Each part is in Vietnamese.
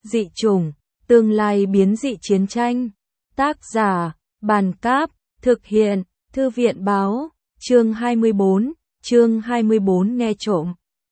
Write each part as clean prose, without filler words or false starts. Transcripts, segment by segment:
Dị chủng, tương lai biến dị chiến tranh. Tác giả, Bàn Cáp, thực hiện, Thư viện Báo, chương 24 nghe trộm.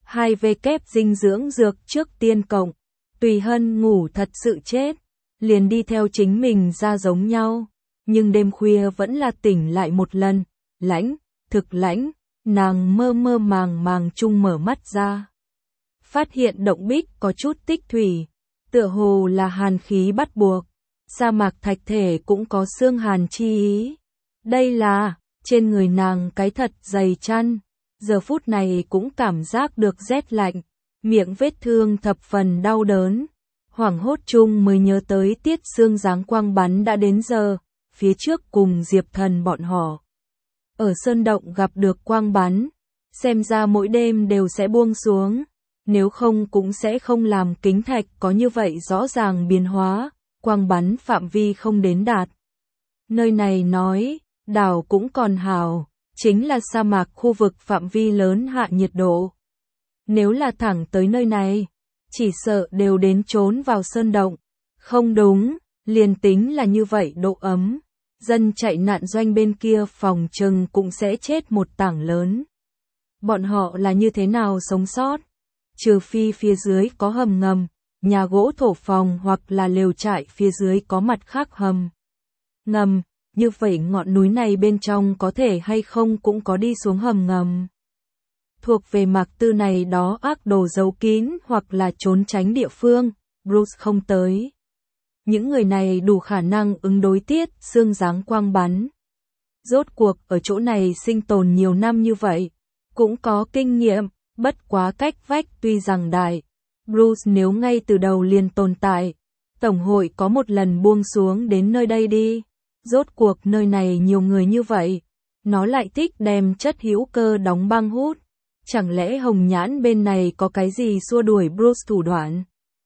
2W dinh dưỡng dược trước tiên cộng. Tùy Hân ngủ thật sự chết, liền đi theo chính mình ra giống nhau, nhưng đêm khuya vẫn là tỉnh lại một lần, lãnh, thực lãnh, nàng mơ mơ màng màng chung mở mắt ra. Phát hiện động bích có chút tích thủy, tựa hồ là hàn khí bắt buộc, sa mạc thạch thể cũng có xương hàn chi ý. Đây là, trên người nàng cái thật dày chăn, giờ phút này cũng cảm giác được rét lạnh, miệng vết thương thập phần đau đớn. Hoảng hốt chung mới nhớ tới tiết xương dáng quang bắn đã đến giờ, phía trước cùng Diệp Thần bọn họ. Ở sơn động gặp được quang bắn, xem ra mỗi đêm đều sẽ buông xuống, nếu không cũng sẽ không làm kính thạch có như vậy rõ ràng biến hóa, quang bắn phạm vi không đến đạt. Nơi này nói, đảo cũng còn hảo, chính là sa mạc khu vực phạm vi lớn hạ nhiệt độ. Nếu là thẳng tới nơi này, chỉ sợ đều đến trốn vào sơn động. Không đúng, liền tính là như vậy độ ấm, dân chạy nạn doanh bên kia phòng trừng cũng sẽ chết một tảng lớn. Bọn họ là như thế nào sống sót? Trừ phi phía dưới có hầm ngầm, nhà gỗ thổ phòng hoặc là lều trại phía dưới có mặt khác hầm ngầm, như vậy ngọn núi này bên trong có thể hay không cũng có đi xuống hầm ngầm. Thuộc về Mạc Tư này đó ác đồ giấu kín hoặc là trốn tránh địa phương, Bruce không tới. Những người này đủ khả năng ứng đối tiết xương dáng quang bắn. Rốt cuộc ở chỗ này sinh tồn nhiều năm như vậy, cũng có kinh nghiệm, bất quá cách vách tuy rằng đại. Bruce nếu ngay từ đầu liền tồn tại, Tổng hội có một lần buông xuống đến nơi đây đi. Rốt cuộc nơi này nhiều người như vậy, nó lại thích đem chất hữu cơ đóng băng hút. Chẳng lẽ Hồng Nhãn bên này có cái gì xua đuổi Bruce thủ đoạn?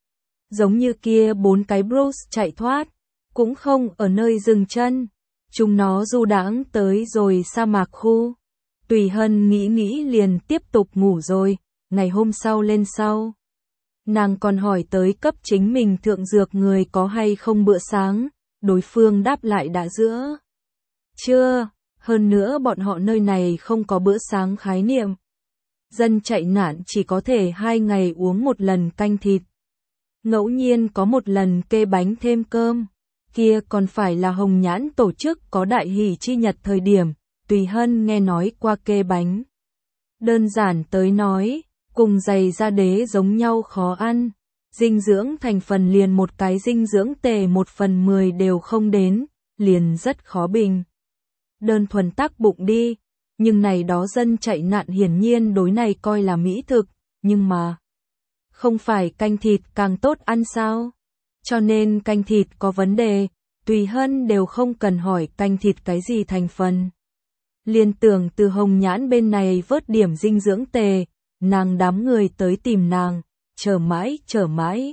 Giống như kia 4 cái Bruce chạy thoát, cũng không ở nơi dừng chân. Chúng nó du đãng tới rồi sa mạc khu. Tùy Hân nghĩ liền tiếp tục ngủ rồi, ngày hôm sau lên sau. Nàng còn hỏi tới cấp chính mình thượng dược người có hay không bữa sáng, đối phương đáp lại đã giữa. Chưa, hơn nữa bọn họ nơi này không có bữa sáng khái niệm. Dân chạy nạn chỉ có thể 2 ngày uống một lần canh thịt. Ngẫu nhiên có một lần kê bánh thêm cơm. Kia còn phải là Hồng Nhãn tổ chức có đại hỷ chi nhật thời điểm, Tùy Hân nghe nói qua kê bánh. Đơn giản tới nói, cùng giày da đế giống nhau khó ăn. Dinh dưỡng thành phần liền một cái dinh dưỡng tề 1/10 đều không đến, liền rất khó bình. Đơn thuần tác bụng đi. Nhưng này đó dân chạy nạn hiển nhiên đối này coi là mỹ thực, nhưng mà không phải canh thịt càng tốt ăn sao? Cho nên canh thịt có vấn đề, Tùy Hân đều không cần hỏi canh thịt cái gì thành phần. Liên tưởng từ Hồng Nhãn bên này vớt điểm dinh dưỡng tề, nàng đám người tới tìm nàng, chờ mãi.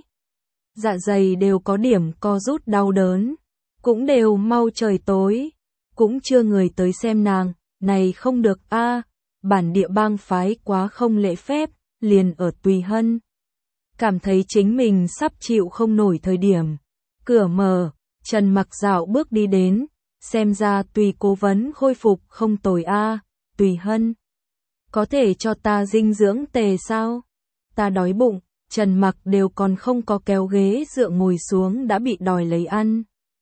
Dạ dày đều có điểm co rút đau đớn, cũng đều mau trời tối, cũng chưa người tới xem nàng. Này không được a, bản địa bang phái quá không lễ phép, liền ở Tùy Hân. Cảm thấy chính mình sắp chịu không nổi thời điểm. Cửa mở, Trần Mặc dạo bước đi đến, xem ra Tùy cố vấn khôi phục không tồi a, Tùy Hân. Có thể cho ta dinh dưỡng tề sao? Ta đói bụng, Trần Mặc đều còn không có kéo ghế dựa ngồi xuống đã bị đòi lấy ăn.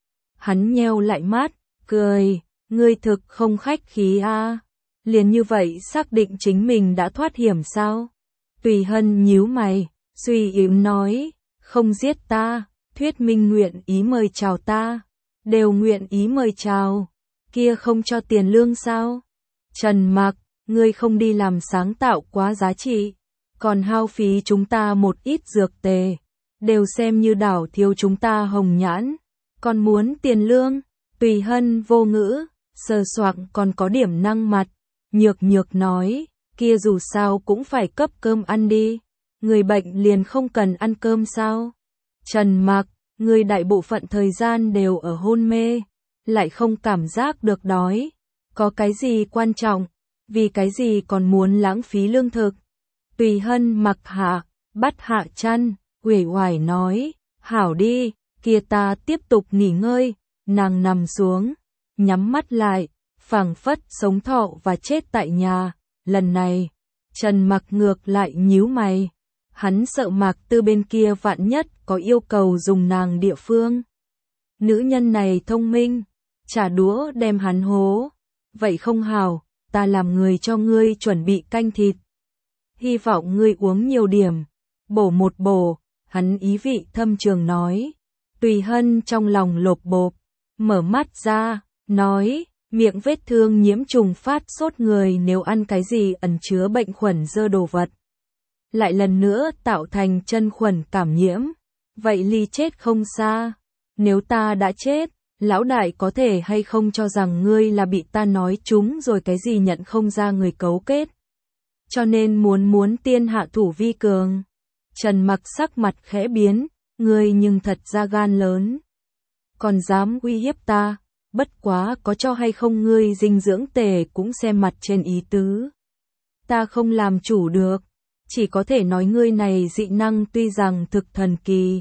Hắn nheo lại mắt, cười. Ngươi thực không khách khí a, liền như vậy xác định chính mình đã thoát hiểm sao? Tùy Hân nhíu mày, suy yếu nói, không giết ta, thuyết minh nguyện ý mời chào ta, đều nguyện ý mời chào, kia không cho tiền lương sao? Trần Mặc, ngươi không đi làm sáng tạo quá giá trị, còn hao phí chúng ta một ít dược tề, đều xem như đảo thiếu chúng ta Hồng Nhãn, còn muốn tiền lương? Tùy Hân vô ngữ. Sờ soạng còn có điểm năng mặt, nhược nói, kia dù sao cũng phải cấp cơm ăn đi, người bệnh liền không cần ăn cơm sao? Trần Mặc, người đại bộ phận thời gian đều ở hôn mê, lại không cảm giác được đói, có cái gì quan trọng, vì cái gì còn muốn lãng phí lương thực? Tùy Hân mặc hạ, bắt hạ chăn, uể oải nói, Hảo đi, kia ta tiếp tục nghỉ ngơi, nàng nằm xuống, nhắm mắt lại, phảng phất sống thọ và chết tại nhà, lần này, Trần Mặc ngược lại nhíu mày, hắn sợ Mạc Tư bên kia vạn nhất có yêu cầu dùng nàng địa phương. Nữ nhân này thông minh, trả đũa đem hắn hố, vậy không hảo, ta làm người cho ngươi chuẩn bị canh thịt. Hy vọng ngươi uống nhiều điểm, bổ một bổ, hắn ý vị thâm trường nói. Tùy Hân trong lòng lộp bộp, mở mắt ra, nói, miệng vết thương nhiễm trùng phát sốt người nếu ăn cái gì ẩn chứa bệnh khuẩn dơ đồ vật. Lại lần nữa tạo thành chân khuẩn cảm nhiễm, vậy ly chết không xa. Nếu ta đã chết, lão đại có thể hay không cho rằng ngươi là bị ta nói trúng rồi cái gì nhận không ra người cấu kết. Cho nên muốn tiên hạ thủ vi cường. Trần Mặc sắc mặt khẽ biến, ngươi nhưng thật ra gan lớn. Còn dám uy hiếp ta, bất quá có cho hay không ngươi dinh dưỡng tề cũng xem mặt trên ý tứ. Ta không làm chủ được, chỉ có thể nói ngươi này dị năng tuy rằng thực thần kỳ.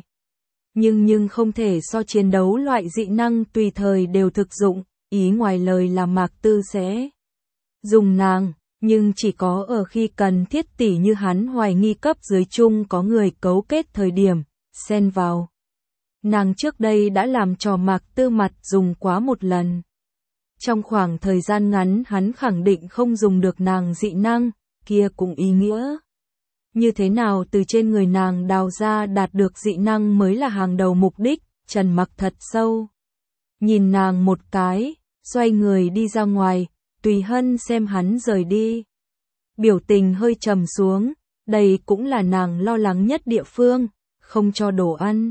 Nhưng không thể so chiến đấu loại dị năng tùy thời đều thực dụng, ý ngoài lời là Mạc Tư sẽ dùng nàng, nhưng chỉ có ở khi cần thiết tỉ như hắn hoài nghi cấp dưới chung có người cấu kết thời điểm, xen vào. Nàng trước đây đã làm trò Mạc Tư mặt dùng quá một lần. Trong khoảng thời gian ngắn hắn khẳng định không dùng được nàng dị năng, kia cũng ý nghĩa. Như thế nào từ trên người nàng đào ra đạt được dị năng mới là hàng đầu mục đích, Trần Mặc thật sâu. Nhìn nàng một cái, xoay người đi ra ngoài, Tùy Hân xem hắn rời đi. Biểu tình hơi trầm xuống, đây cũng là nàng lo lắng nhất địa phương, không cho đồ ăn.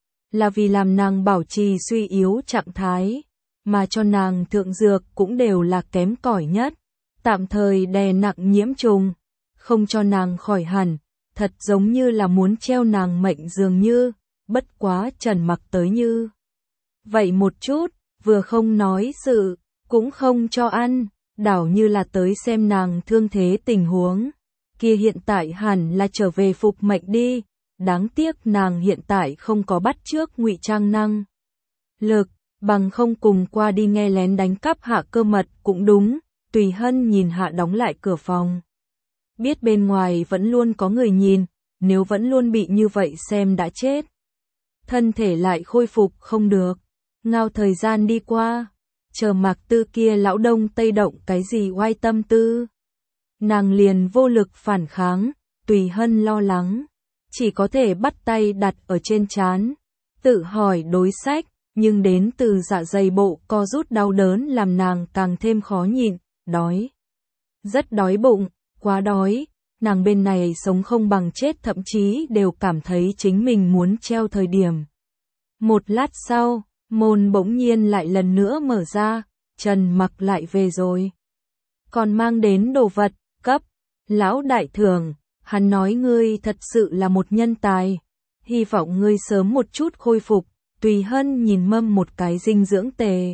Là vì làm nàng bảo trì suy yếu trạng thái, mà cho nàng thượng dược cũng đều là kém cỏi nhất, tạm thời đè nặng nhiễm trùng. Không cho nàng khỏi hẳn, thật giống như là muốn treo nàng mệnh dường như, bất quá Trần Mặc tới như. Vậy một chút, vừa không nói sự, cũng không cho ăn, đảo như là tới xem nàng thương thế tình huống. Kia hiện tại hẳn là trở về phục mệnh đi, đáng tiếc nàng hiện tại không có bắt chước ngụy trang năng lực, bằng không cùng qua đi nghe lén đánh cắp hạ cơ mật cũng đúng. Tùy Hân nhìn hạ đóng lại cửa phòng. Biết bên ngoài vẫn luôn có người nhìn, nếu vẫn luôn bị như vậy xem đã chết. Thân thể lại khôi phục không được, ngao thời gian đi qua, chờ Mạc Tư kia lão đông tây động cái gì oai tâm tư. Nàng liền vô lực phản kháng, Tùy Hân lo lắng, chỉ có thể bắt tay đặt ở trên trán, tự hỏi đối sách, nhưng đến từ dạ dày bộ co rút đau đớn làm nàng càng thêm khó nhịn, đói. Rất đói bụng. Quá đói, nàng bên này sống không bằng chết thậm chí đều cảm thấy chính mình muốn treo thời điểm. Một lát sau, môn bỗng nhiên lại lần nữa mở ra, Trần Mặc lại về rồi. Còn mang đến đồ vật, cấp, lão đại thưởng, hắn nói ngươi thật sự là một nhân tài, hy vọng ngươi sớm một chút khôi phục. Tùy Hân nhìn mâm một cái dinh dưỡng tề.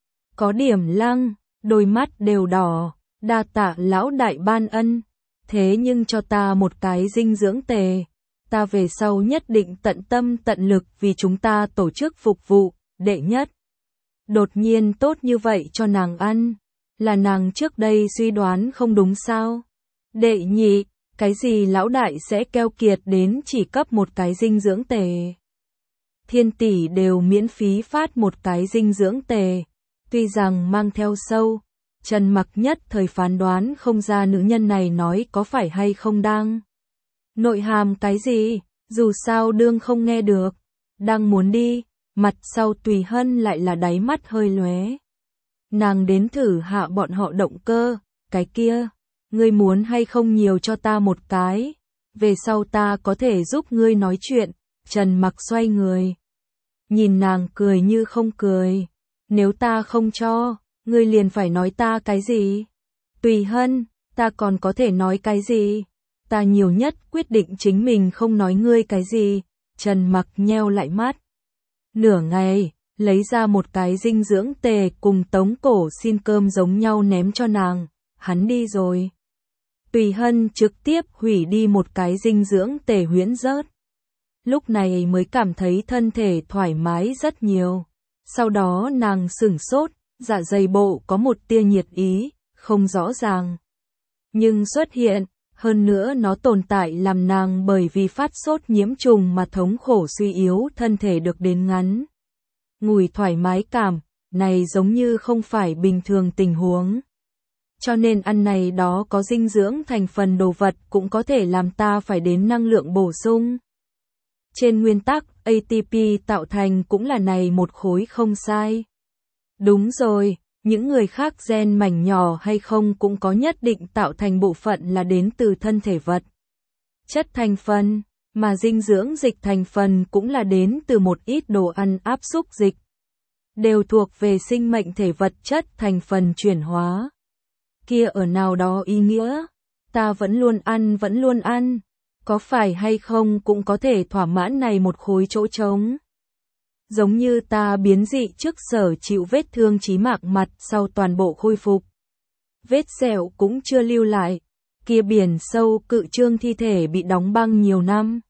Có điểm lăng, đôi mắt đều đỏ. Đa tạ lão đại ban ân, thế nhưng cho ta một cái dinh dưỡng tề, ta về sau nhất định tận tâm tận lực vì chúng ta tổ chức phục vụ, đệ nhất. Đột nhiên tốt như vậy cho nàng ăn, là nàng trước đây suy đoán không đúng sao? Đệ nhị, cái gì lão đại sẽ keo kiệt đến chỉ cấp một cái dinh dưỡng tề? Thiên tỷ đều miễn phí phát một cái dinh dưỡng tề, tuy rằng mang theo sâu. Trần Mặc nhất thời phán đoán không ra nữ nhân này nói có phải hay không đang nội hàm cái gì, dù sao đương không nghe được, đang muốn đi, mặt sau Tùy Hân lại là đáy mắt hơi lóe. Nàng đến thử hạ bọn họ động cơ, cái kia, ngươi muốn hay không nhiều cho ta một cái, về sau ta có thể giúp ngươi nói chuyện. Trần Mặc xoay người, nhìn nàng cười như không cười, nếu ta không cho, ngươi liền phải nói ta cái gì? Tùy Hân, ta còn có thể nói cái gì? Ta nhiều nhất quyết định chính mình không nói ngươi cái gì. Trần Mặc nheo lại mắt. Nửa ngày, lấy ra một cái dinh dưỡng tề cùng tống cổ xin cơm giống nhau ném cho nàng. Hắn đi rồi. Tùy Hân trực tiếp hủy đi một cái dinh dưỡng tề huyễn rớt. lúc này mới cảm thấy thân thể thoải mái rất nhiều. Sau đó nàng sửng sốt, dạ dày bộ có một tia nhiệt ý, không rõ ràng. Nhưng xuất hiện, hơn nữa nó tồn tại làm nàng bởi vì phát sốt nhiễm trùng mà thống khổ suy yếu thân thể được đến ngắn. Ngủi thoải mái cảm, này giống như không phải bình thường tình huống. Cho nên ăn này đó có dinh dưỡng thành phần đồ vật cũng có thể làm ta phải đến năng lượng bổ sung. Trên nguyên tắc, ATP tạo thành cũng là này một khối không sai. Đúng rồi, những người khác gen mảnh nhỏ hay không cũng có nhất định tạo thành bộ phận là đến từ thân thể vật. Chất thành phần, mà dinh dưỡng dịch thành phần cũng là đến từ một ít đồ ăn áp xúc dịch. Đều thuộc về sinh mệnh thể vật chất thành phần chuyển hóa. Kia ở nào đó ý nghĩa, ta vẫn luôn ăn. Có phải hay không cũng có thể thỏa mãn này một khối chỗ trống. Giống như ta biến dị trước sở chịu vết thương chí mạng mặt sau toàn bộ khôi phục. Vết sẹo cũng chưa lưu lại. Kia biển sâu cự trương thi thể bị đóng băng nhiều năm.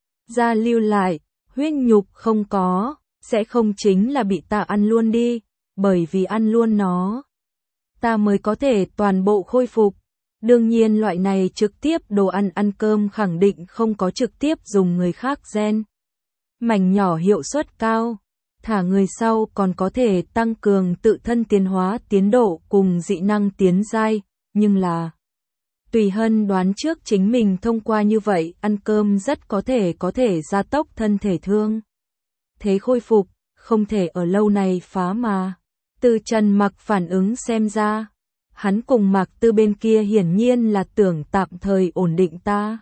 Da lưu lại, huyết nhục không có, sẽ không chính là bị ta ăn luôn đi, bởi vì ăn luôn nó. Ta mới có thể toàn bộ khôi phục. Đương nhiên loại này trực tiếp đồ ăn cơm khẳng định không có trực tiếp dùng người khác gen. Mảnh nhỏ hiệu suất cao, thả người sau còn có thể tăng cường tự thân tiến hóa tiến độ cùng dị năng tiến giai, nhưng là Tùy Hân đoán trước chính mình thông qua như vậy ăn cơm rất có thể gia tốc thân thể thương. Thế khôi phục, không thể ở lâu này phá mà. Từ Trần Mặc phản ứng xem ra, hắn cùng Mạc Tư bên kia hiển nhiên là tưởng tạm thời ổn định ta.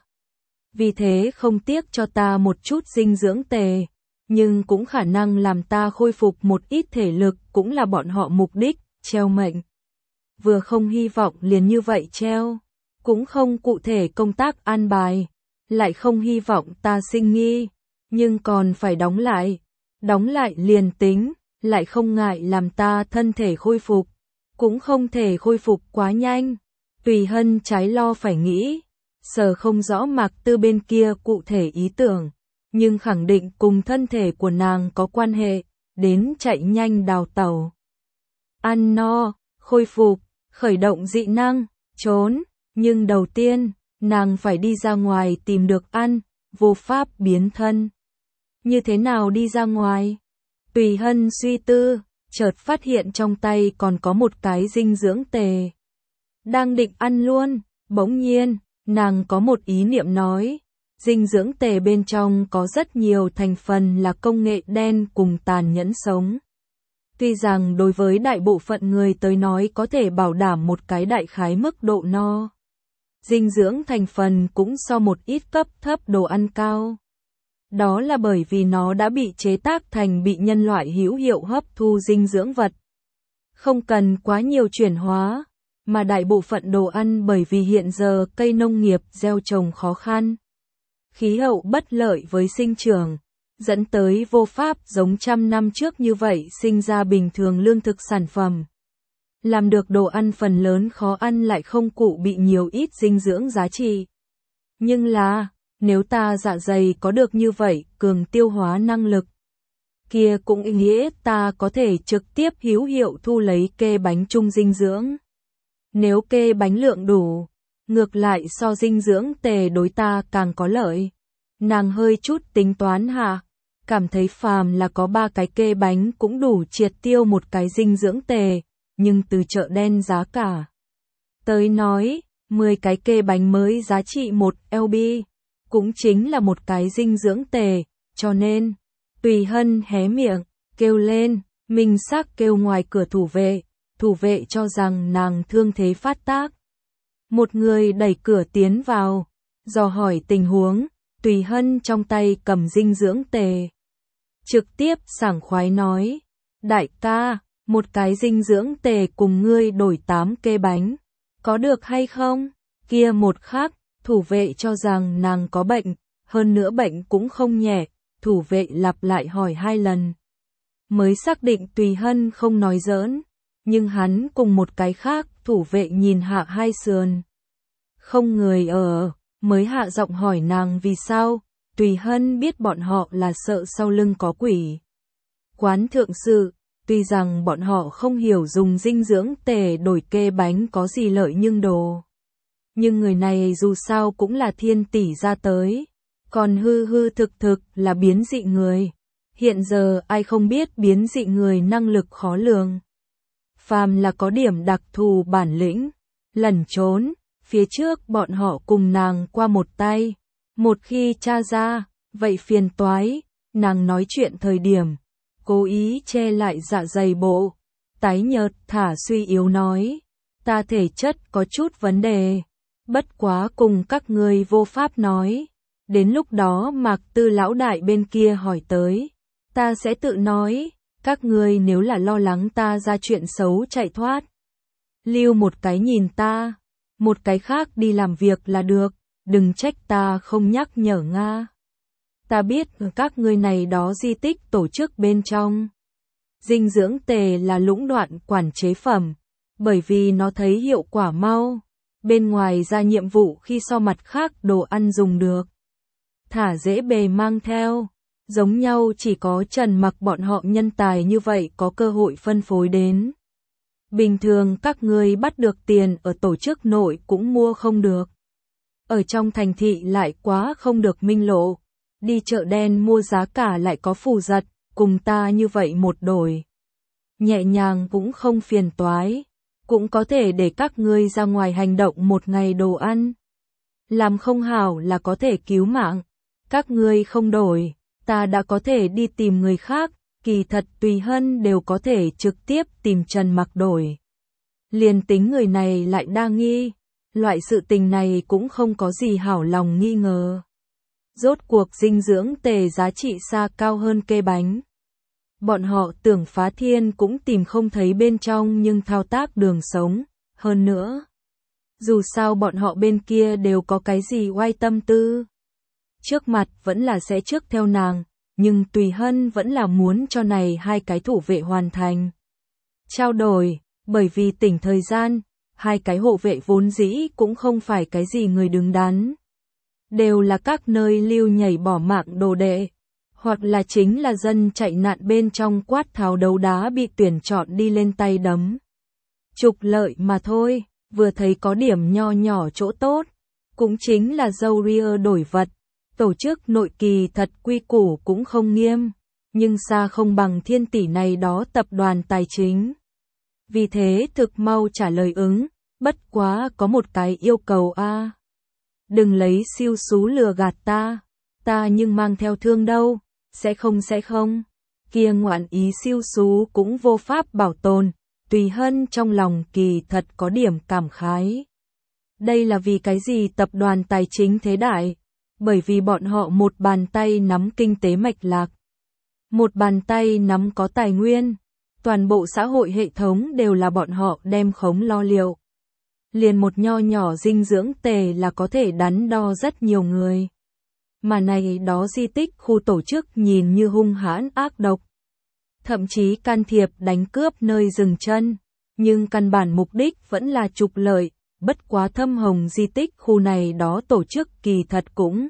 Vì thế không tiếc cho ta một chút dinh dưỡng tề, nhưng cũng khả năng làm ta khôi phục một ít thể lực cũng là bọn họ mục đích, treo mệnh. Vừa không hy vọng liền như vậy treo, cũng không cụ thể công tác an bài, lại không hy vọng ta sinh nghi, nhưng còn phải đóng lại liền tính, lại không ngại làm ta thân thể khôi phục. Cũng không thể khôi phục quá nhanh. Tùy Hân trái lo phải nghĩ, sở không rõ Mạc Tư bên kia cụ thể ý tưởng, nhưng khẳng định cùng thân thể của nàng có quan hệ, đến chạy nhanh đào tàu. Ăn no, khôi phục, khởi động dị năng, trốn, nhưng đầu tiên, nàng phải đi ra ngoài tìm được ăn, vô pháp biến thân. Như thế nào đi ra ngoài? Tùy Hân suy tư, chợt phát hiện trong tay còn có một cái dinh dưỡng tề. Đang định ăn luôn, bỗng nhiên, nàng có một ý niệm nói, dinh dưỡng tề bên trong có rất nhiều thành phần là công nghệ đen cùng tàn nhẫn sống. Tuy rằng đối với đại bộ phận người tới nói có thể bảo đảm một cái đại khái mức độ no. Dinh dưỡng thành phần cũng so một ít cấp thấp đồ ăn cao. Đó là bởi vì nó đã bị chế tác thành bị nhân loại hữu hiệu hấp thu dinh dưỡng vật. Không cần quá nhiều chuyển hóa, mà đại bộ phận đồ ăn bởi vì hiện giờ cây nông nghiệp gieo trồng khó khăn. Khí hậu bất lợi với sinh trưởng, dẫn tới vô pháp giống trăm năm trước như vậy sinh ra bình thường lương thực sản phẩm. Làm được đồ ăn phần lớn khó ăn lại không cụ bị nhiều ít dinh dưỡng giá trị. Nhưng là, nếu ta dạ dày có được như vậy cường tiêu hóa năng lực, kia cũng ý nghĩa ta có thể trực tiếp hữu hiệu thu lấy kê bánh chung dinh dưỡng. Nếu kê bánh lượng đủ, ngược lại so dinh dưỡng tề đối ta càng có lợi. Nàng hơi chút tính toán hạ, cảm thấy phàm là có 3 cái kê bánh cũng đủ triệt tiêu một cái dinh dưỡng tề, nhưng từ chợ đen giá cả tới nói, 10 cái kê bánh mới giá trị 1 LB, cũng chính là một cái dinh dưỡng tề, cho nên, Tùy Hân hé miệng, kêu lên, minh xác kêu ngoài cửa thủ vệ cho rằng nàng thương thế phát tác. Một người đẩy cửa tiến vào, dò hỏi tình huống, Tùy Hân trong tay cầm dinh dưỡng tề. Trực tiếp sảng khoái nói, đại ca, một cái dinh dưỡng tề cùng ngươi đổi 8 kê bánh, có được hay không? Kia một khắc, thủ vệ cho rằng nàng có bệnh, hơn nữa bệnh cũng không nhẹ, thủ vệ lặp lại hỏi 2 lần. Mới xác định Tùy Hân không nói giỡn, nhưng hắn cùng một cái khác, thủ vệ nhìn hạ hai sườn. Không người ở, mới hạ giọng hỏi nàng vì sao, Tùy Hân biết bọn họ là sợ sau lưng có quỷ. Quán thượng sự, tuy rằng bọn họ không hiểu dùng dinh dưỡng tề đổi kê bánh có gì lợi nhưng người này dù sao cũng là thiên tỷ ra tới, còn hư hư thực thực là biến dị người. Hiện giờ ai không biết biến dị người năng lực khó lường. Phàm là có điểm đặc thù bản lĩnh, lẩn trốn, phía trước bọn họ cùng nàng qua một tay. Một khi tra ra, vậy phiền toái, nàng nói chuyện thời điểm, cố ý che lại dạ dày bộ, tái nhợt thả suy yếu nói, ta thể chất có chút vấn đề, bất quá cùng các ngươi vô pháp nói, đến lúc đó Mạc Tư lão đại bên kia hỏi tới, ta sẽ tự nói, các ngươi nếu là lo lắng ta ra chuyện xấu chạy thoát, lưu một cái nhìn ta, một cái khác đi làm việc là được, đừng trách ta không nhắc nhở Nga. Ta biết các ngươi này đó di tích tổ chức bên trong. Dinh dưỡng tề là lũng đoạn quản chế phẩm, bởi vì nó thấy hiệu quả mau, bên ngoài ra nhiệm vụ khi so mặt khác đồ ăn dùng được. Thả dễ bề mang theo, giống nhau chỉ có Trần Mặc bọn họ nhân tài như vậy có cơ hội phân phối đến. Bình thường các ngươi bắt được tiền ở tổ chức nội cũng mua không được. Ở trong thành thị lại quá không được minh lộ, đi chợ đen mua giá cả lại có phù giật, cùng ta như vậy một đổi. Nhẹ nhàng cũng không phiền toái, cũng có thể để các ngươi ra ngoài hành động một ngày đồ ăn. Làm không hảo là có thể cứu mạng, các ngươi không đổi, ta đã có thể đi tìm người khác, kỳ thật Tùy Hân đều có thể trực tiếp tìm Trần Mặc đổi. Liền tính người này lại đa nghi, loại sự tình này cũng không có gì hảo lòng nghi ngờ. Rốt cuộc dinh dưỡng tề giá trị xa cao hơn kê bánh. Bọn họ tưởng phá thiên cũng tìm không thấy bên trong nhưng thao tác đường sống, hơn nữa. Dù sao bọn họ bên kia đều có cái gì oai tâm tư. Trước mặt vẫn là sẽ trước theo nàng, nhưng Tùy Hân vẫn là muốn cho này hai cái thủ vệ hoàn thành. Trao đổi, bởi vì tỉnh thời gian, hai cái hộ vệ vốn dĩ cũng không phải cái gì người đứng đắn. Đều là các nơi lưu nhảy bỏ mạng đồ đệ, hoặc là chính là dân chạy nạn bên trong quát tháo đấu đá bị tuyển chọn đi lên tay đấm. Trục lợi mà thôi, vừa thấy có điểm nho nhỏ chỗ tốt, cũng chính là dâu ria đổi vật, tổ chức nội kỳ thật quy củ cũng không nghiêm, nhưng xa không bằng Thiên tỷ này đó tập đoàn tài chính. Vì thế thực mau trả lời ứng, bất quá có một cái yêu cầu a. Đừng lấy siêu xú lừa gạt ta nhưng mang theo thương đâu, sẽ không, kia ngoạn ý siêu xú cũng vô pháp bảo tồn, Tùy Hân trong lòng kỳ thật có điểm cảm khái. Đây là vì cái gì tập đoàn tài chính thế đại? Bởi vì bọn họ một bàn tay nắm kinh tế mạch lạc, một bàn tay nắm có tài nguyên, toàn bộ xã hội hệ thống đều là bọn họ đem khống lo liệu. Liền một nho nhỏ dinh dưỡng tề là có thể đắn đo rất nhiều người. Mà này đó di tích khu tổ chức nhìn như hung hãn ác độc. Thậm chí can thiệp đánh cướp nơi dừng chân, nhưng căn bản mục đích vẫn là trục lợi, bất quá thâm hồng di tích khu này đó tổ chức kỳ thật cũng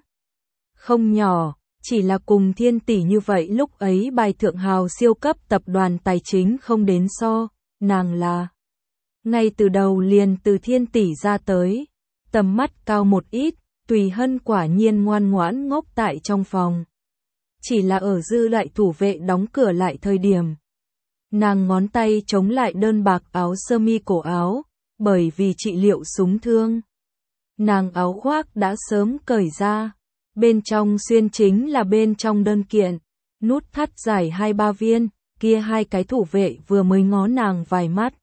không nhỏ, chỉ là cùng Thiên tỷ như vậy lúc ấy bài thượng hào siêu cấp tập đoàn tài chính không đến so, nàng là ngay từ đầu liền từ Thiên tỷ ra tới, tầm mắt cao một ít, Tùy Hân quả nhiên ngoan ngoãn ngốc tại trong phòng. Chỉ là ở dư lại thủ vệ đóng cửa lại thời điểm. Nàng ngón tay chống lại đơn bạc áo sơ mi cổ áo, bởi vì trị liệu súng thương. Nàng áo khoác đã sớm cởi ra, bên trong xuyên chính là bên trong đơn kiện, nút thắt dài 2-3 viên, kia hai cái thủ vệ vừa mới ngó nàng vài mắt.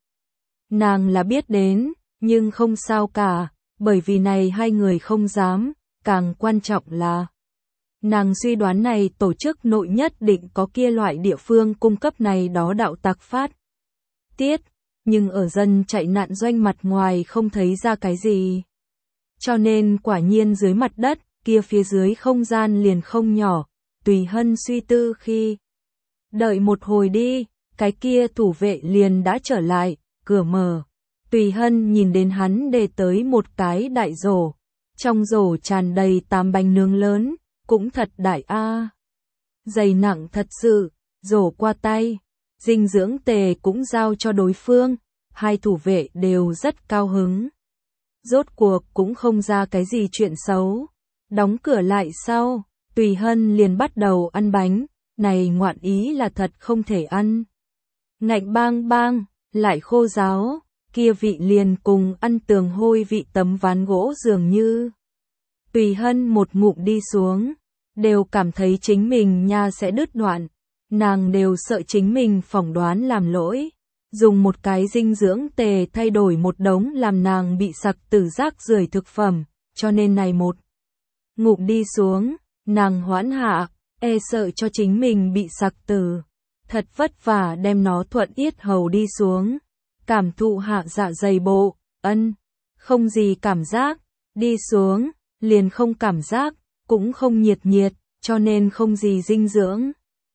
Nàng là biết đến, nhưng không sao cả, bởi vì này hai người không dám, càng quan trọng là nàng suy đoán này tổ chức nội nhất định có kia loại địa phương cung cấp này đó đạo tặc phát tiết, nhưng ở dân chạy nạn doanh mặt ngoài không thấy ra cái gì. Cho nên quả nhiên dưới mặt đất, kia phía dưới không gian liền không nhỏ, Tùy Hân suy tư khi đợi một hồi đi, cái kia thủ vệ liền đã trở lại, cửa mở. Tùy Hân nhìn đến hắn đề tới một cái đại rổ, trong rổ tràn đầy 8 bánh nướng lớn, cũng thật đại a. Giày nặng thật sự, rổ qua tay, dinh dưỡng tề cũng giao cho đối phương, hai thủ vệ đều rất cao hứng. Rốt cuộc cũng không ra cái gì chuyện xấu. Đóng cửa lại sau, Tùy Hân liền bắt đầu ăn bánh, này ngoạn ý là thật không thể ăn. Ngạnh bang bang, lại khô ráo, kia vị liền cùng ăn tường hôi vị tấm ván gỗ dường như. Tùy Hân một ngụm đi xuống, đều cảm thấy chính mình nha sẽ đứt đoạn, nàng đều sợ chính mình phỏng đoán làm lỗi. Dùng một cái dinh dưỡng tề thay đổi một đống làm nàng bị sặc từ rác rưởi thực phẩm, cho nên này một ngụm đi xuống, nàng hoãn hạ, sợ cho chính mình bị sặc từ. Thật vất vả đem nó thuận yết hầu đi xuống, cảm thụ hạ dạ dày bộ, không gì cảm giác, đi xuống, liền không cảm giác, cũng không nhiệt, cho nên không gì dinh dưỡng.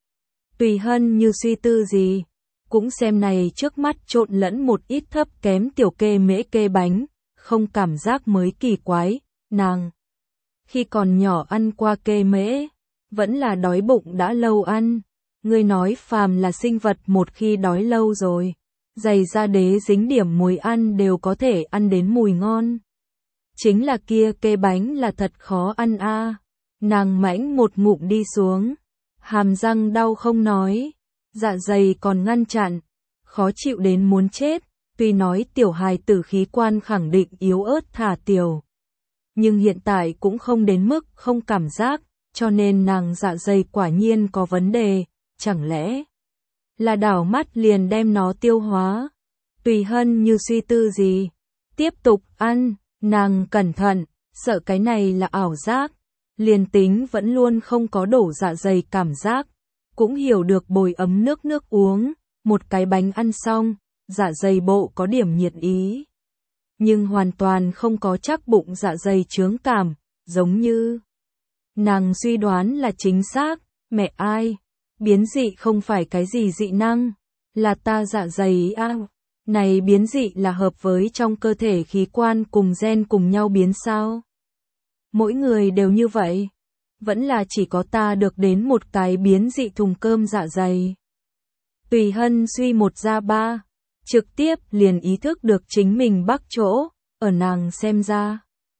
Tùy Hân như suy tư gì, cũng xem này trước mắt trộn lẫn một ít thấp kém tiểu kê mễ kê bánh, không cảm giác mới kỳ quái, nàng. Khi còn nhỏ ăn qua kê mễ, vẫn là đói bụng đã lâu ăn, ngươi nói phàm là sinh vật một khi đói lâu rồi, dày ra đế dính điểm mùi ăn đều có thể ăn đến mùi ngon. Chính là kia kê bánh là thật khó ăn a. Nàng mãnh một ngụm đi xuống, hàm răng đau không nói, dạ dày còn ngăn chặn, khó chịu đến muốn chết, tuy nói tiểu hài tử khí quan khẳng định yếu ớt thả tiểu. Nhưng hiện tại cũng không đến mức không cảm giác, cho nên nàng dạ dày quả nhiên có vấn đề, chẳng lẽ là đảo mắt liền đem nó tiêu hóa. Tùy Hân như suy tư gì, tiếp tục ăn, nàng cẩn thận, sợ cái này là ảo giác, liền tính vẫn luôn không có đổ dạ dày cảm giác, cũng hiểu được bồi ấm nước uống, một cái bánh ăn xong, dạ dày bộ có điểm nhiệt ý. Nhưng hoàn toàn không có chắc bụng dạ dày chướng cảm, giống như nàng suy đoán là chính xác, mẹ ai, biến dị không phải cái gì dị năng, là ta dạ dày này biến dị là hợp với trong cơ thể khí quan cùng gen cùng nhau biến sao? Mỗi người đều như vậy, vẫn là chỉ có ta được đến một cái biến dị thùng cơm dạ dày. Tùy Hân suy một ra ba, trực tiếp liền ý thức được chính mình bắc chỗ, ở nàng xem ra.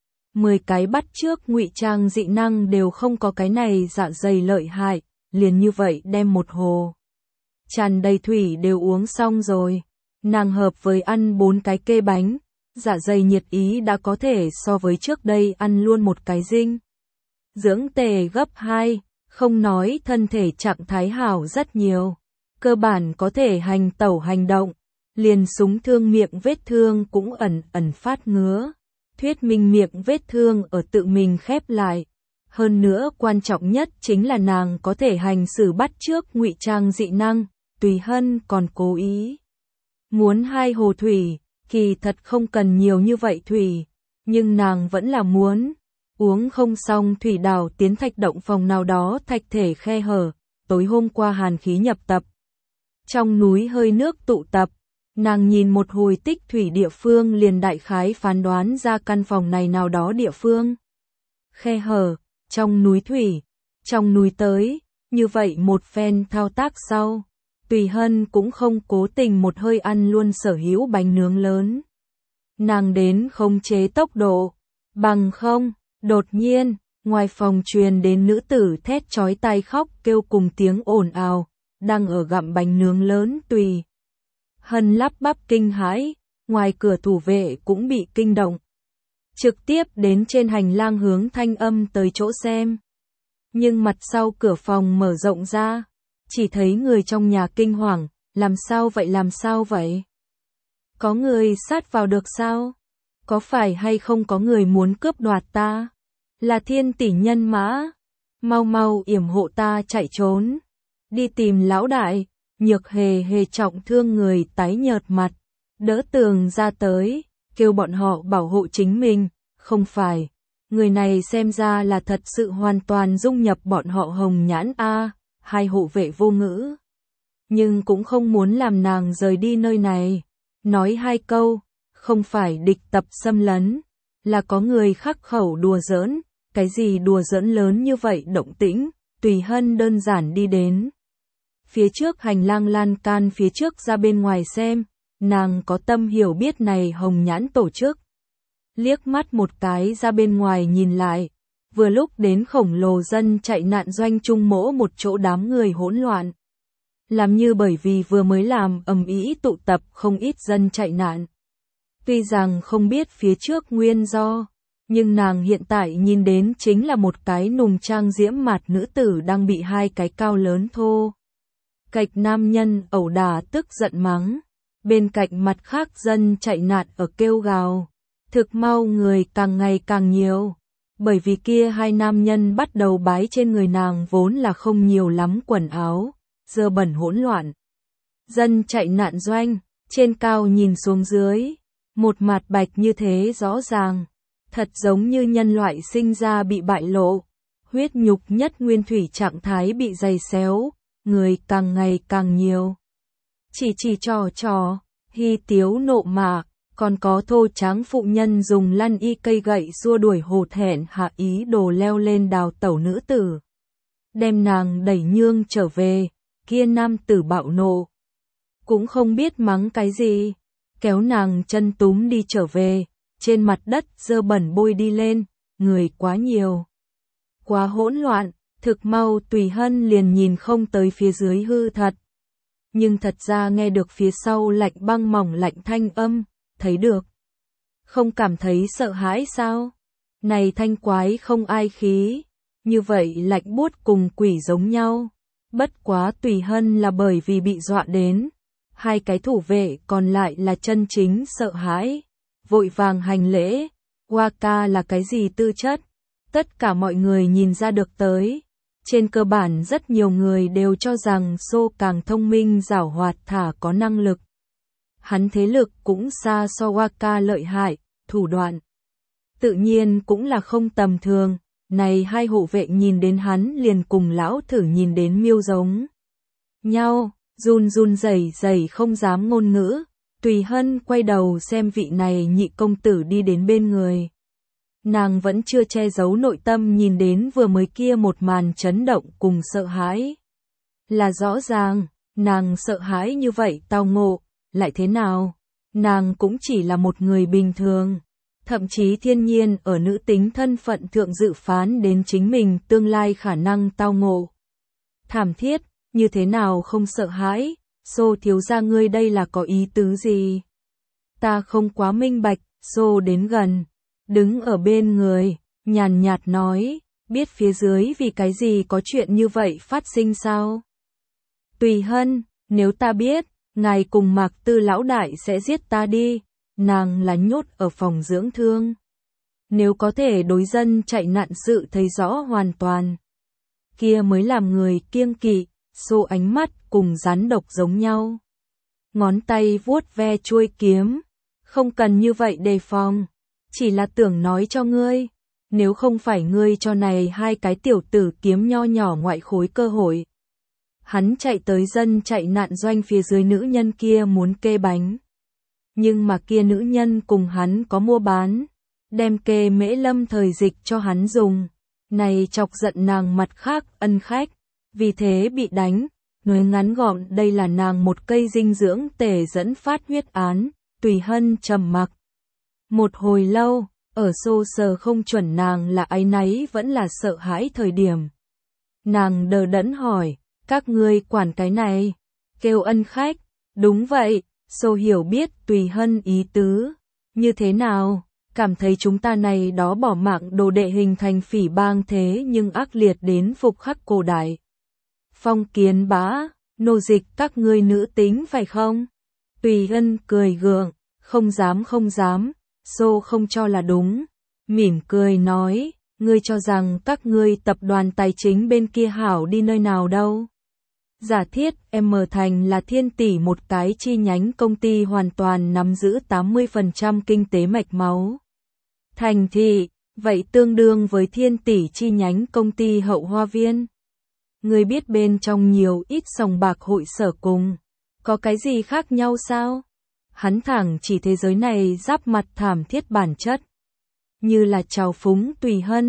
10 cái bắt trước ngụy trang dị năng đều không có cái này dạ dày lợi hại, liền như vậy đem một hồ tràn đầy thủy đều uống xong rồi. Nàng hợp với ăn 4 cái kê bánh, dạ dày nhiệt ý đã có thể so với trước đây ăn luôn một cái dinh dưỡng tề gấp 2, không nói thân thể trạng thái hảo rất nhiều, cơ bản có thể hành tẩu hành động, liền súng thương miệng vết thương cũng ẩn phát ngứa, thuyết minh miệng vết thương ở tự mình khép lại. Hơn nữa quan trọng nhất chính là nàng có thể hành xử bắt trước ngụy trang dị năng. Tùy Hân còn cố ý muốn 2 hồ thủy, kỳ thật không cần nhiều như vậy thủy, nhưng nàng vẫn là muốn. Uống không xong thủy đảo tiến thạch động phòng nào đó thạch thể khe hở, tối hôm qua hàn khí nhập tập. Trong núi hơi nước tụ tập, nàng nhìn một hồi tích thủy địa phương liền đại khái phán đoán ra căn phòng này nào đó địa phương. Khe hở, trong núi thủy, trong núi tới, như vậy một phen thao tác sau. Tùy Hân cũng không cố tình một hơi ăn luôn sở hữu bánh nướng lớn. Nàng đến khống chế tốc độ, bằng không, đột nhiên, ngoài phòng truyền đến nữ tử thét chói tai khóc kêu cùng tiếng ồn ào, đang ở gặm bánh nướng lớn. Tùy Hân lắp bắp kinh hãi, ngoài cửa thủ vệ cũng bị kinh động. Trực tiếp đến trên hành lang hướng thanh âm tới chỗ xem. Nhưng mặt sau cửa phòng mở rộng ra. Chỉ thấy người trong nhà kinh hoàng, làm sao vậy? Có người sát vào được sao? Có phải hay không có người muốn cướp đoạt ta? Là Thiên tỷ nhân mã, mau yểm hộ ta chạy trốn. Đi tìm lão đại, Nhược hề trọng thương người tái nhợt mặt, đỡ tường ra tới, kêu bọn họ bảo hộ chính mình, không phải. Người này xem ra là thật sự hoàn toàn dung nhập bọn họ hồng nhãn a. Hai hộ vệ vô ngữ, nhưng cũng không muốn làm nàng rời đi nơi này. Nói 2 câu, không phải địch tập xâm lấn, là có người khắc khẩu đùa giỡn, cái gì đùa giỡn lớn như vậy động tĩnh, Tùy Hân đơn giản đi đến. Phía trước hành lang lan can phía trước ra bên ngoài xem, nàng có tâm hiểu biết này hồng nhãn tổ chức. Liếc mắt một cái ra bên ngoài nhìn lại, vừa lúc đến khổng lồ dân chạy nạn doanh trung mỗ một chỗ đám người hỗn loạn. Làm như bởi vì vừa mới làm ầm ĩ tụ tập không ít dân chạy nạn. Tuy rằng không biết phía trước nguyên do, nhưng nàng hiện tại nhìn đến chính là một cái nùng trang diễm mặt nữ tử đang bị hai cái cao lớn thô kệch nam nhân ẩu đả tức giận mắng. Bên cạnh mặt khác dân chạy nạn ở kêu gào. Thực mau người càng ngày càng nhiều. Bởi vì kia hai nam nhân bắt đầu bái trên người nàng vốn là không nhiều lắm quần áo, dơ bẩn hỗn loạn. Dân chạy nạn doanh, trên cao nhìn xuống dưới, một mặt bạch như thế rõ ràng, thật giống như nhân loại sinh ra bị bại lộ, huyết nhục nhất nguyên thủy trạng thái bị giày xéo, người càng ngày càng nhiều. Chỉ trò, hy tiếu nộ mạc, còn có thô tráng phụ nhân dùng lăn y cây gậy xua đuổi hột hẹn hạ ý đồ leo lên đào tẩu nữ tử. Đem nàng đẩy nhương trở về, kia nam tử bạo nộ. Cũng không biết mắng cái gì, kéo nàng chân túm đi trở về, trên mặt đất dơ bẩn bôi đi lên, người quá nhiều. Quá hỗn loạn, thực mau Tùy Hân liền nhìn không tới phía dưới hư thật. Nhưng thật ra nghe được phía sau lạnh băng mỏng lạnh thanh âm, thấy được. Không cảm thấy sợ hãi sao? Này thanh quái không ai khí, như vậy lạnh buốt cùng quỷ giống nhau. Bất quá Tùy Hân là bởi vì bị dọa đến. Hai cái thủ vệ còn lại là chân chính sợ hãi. Vội vàng hành lễ, Waka là cái gì tư chất? Tất cả mọi người nhìn ra được tới. Trên cơ bản rất nhiều người đều cho rằng Sô càng thông minh giảo hoạt thả có năng lực. Hắn thế lực cũng xa so Waka lợi hại, thủ đoạn. Tự nhiên cũng là không tầm thường, này hai hộ vệ nhìn đến hắn liền cùng lão thử nhìn đến miêu giống nhau, run rẩy không dám ngôn ngữ. Tùy Hân quay đầu xem vị này nhị công tử đi đến bên người. Nàng vẫn chưa che giấu nội tâm nhìn đến vừa mới kia một màn chấn động cùng sợ hãi. Là rõ ràng, nàng sợ hãi như vậy tao ngộ, lại thế nào? Nàng cũng chỉ là một người bình thường. Thậm chí thiên nhiên ở nữ tính thân phận thượng dự phán đến chính mình tương lai khả năng tao ngộ. Thảm thiết, như thế nào không sợ hãi? Sô thiếu gia ngươi đây là có ý tứ gì? Ta không quá minh bạch. Sô đến gần, đứng ở bên người, nhàn nhạt nói, biết phía dưới vì cái gì có chuyện như vậy phát sinh sao? Tùy Hân, nếu ta biết, ngài cùng Mạc Tư lão đại sẽ giết ta đi. Nàng là nhốt ở phòng dưỡng thương. Nếu có thể đối dân chạy nạn sự thấy rõ hoàn toàn, kia mới làm người kiêng kỵ. Xô ánh mắt cùng rắn độc giống nhau. Ngón tay vuốt ve chuôi kiếm. Không cần như vậy đề phòng. Chỉ là tưởng nói cho ngươi. Nếu không phải ngươi cho này hai cái tiểu tử kiếm nho nhỏ ngoại khối cơ hội. Hắn chạy tới dân chạy nạn doanh phía dưới nữ nhân kia muốn kê bánh. Nhưng mà kia nữ nhân cùng hắn có mua bán. Đem kê mễ lâm thời dịch cho hắn dùng. Này chọc giận nàng mặt khác ân khách. Vì thế bị đánh, nói ngắn gọn đây là nàng một cây dinh dưỡng tể dẫn phát huyết án. Tùy Hân trầm mặc một hồi lâu, ở Xô sờ không chuẩn nàng là áy náy vẫn là sợ hãi thời điểm. Nàng đờ đẫn hỏi, các ngươi quản cái này, kêu ân khách, đúng vậy. Xô hiểu biết Tùy Hân ý tứ, như thế nào, cảm thấy chúng ta này đó bỏ mạng đồ đệ hình thành phỉ bang thế nhưng ác liệt đến phục khắc cổ đại. Phong Kiến Bá, nô dịch các ngươi nữ tính phải không? Tùy Hân cười gượng, không dám, Xô không cho là đúng, mỉm cười nói, ngươi cho rằng các ngươi tập đoàn tài chính bên kia hảo đi nơi nào đâu? Giả thiết M Thành là Thiên Tỷ một cái chi nhánh công ty hoàn toàn nắm giữ 80% kinh tế mạch máu. Thành thị, vậy tương đương với Thiên Tỷ chi nhánh công ty Hậu Hoa Viên. Ngươi biết bên trong nhiều ít sòng bạc hội sở cùng, có cái gì khác nhau sao? Hắn thẳng chỉ thế giới này giáp mặt thảm thiết bản chất. Như là trào phúng Tùy Hân,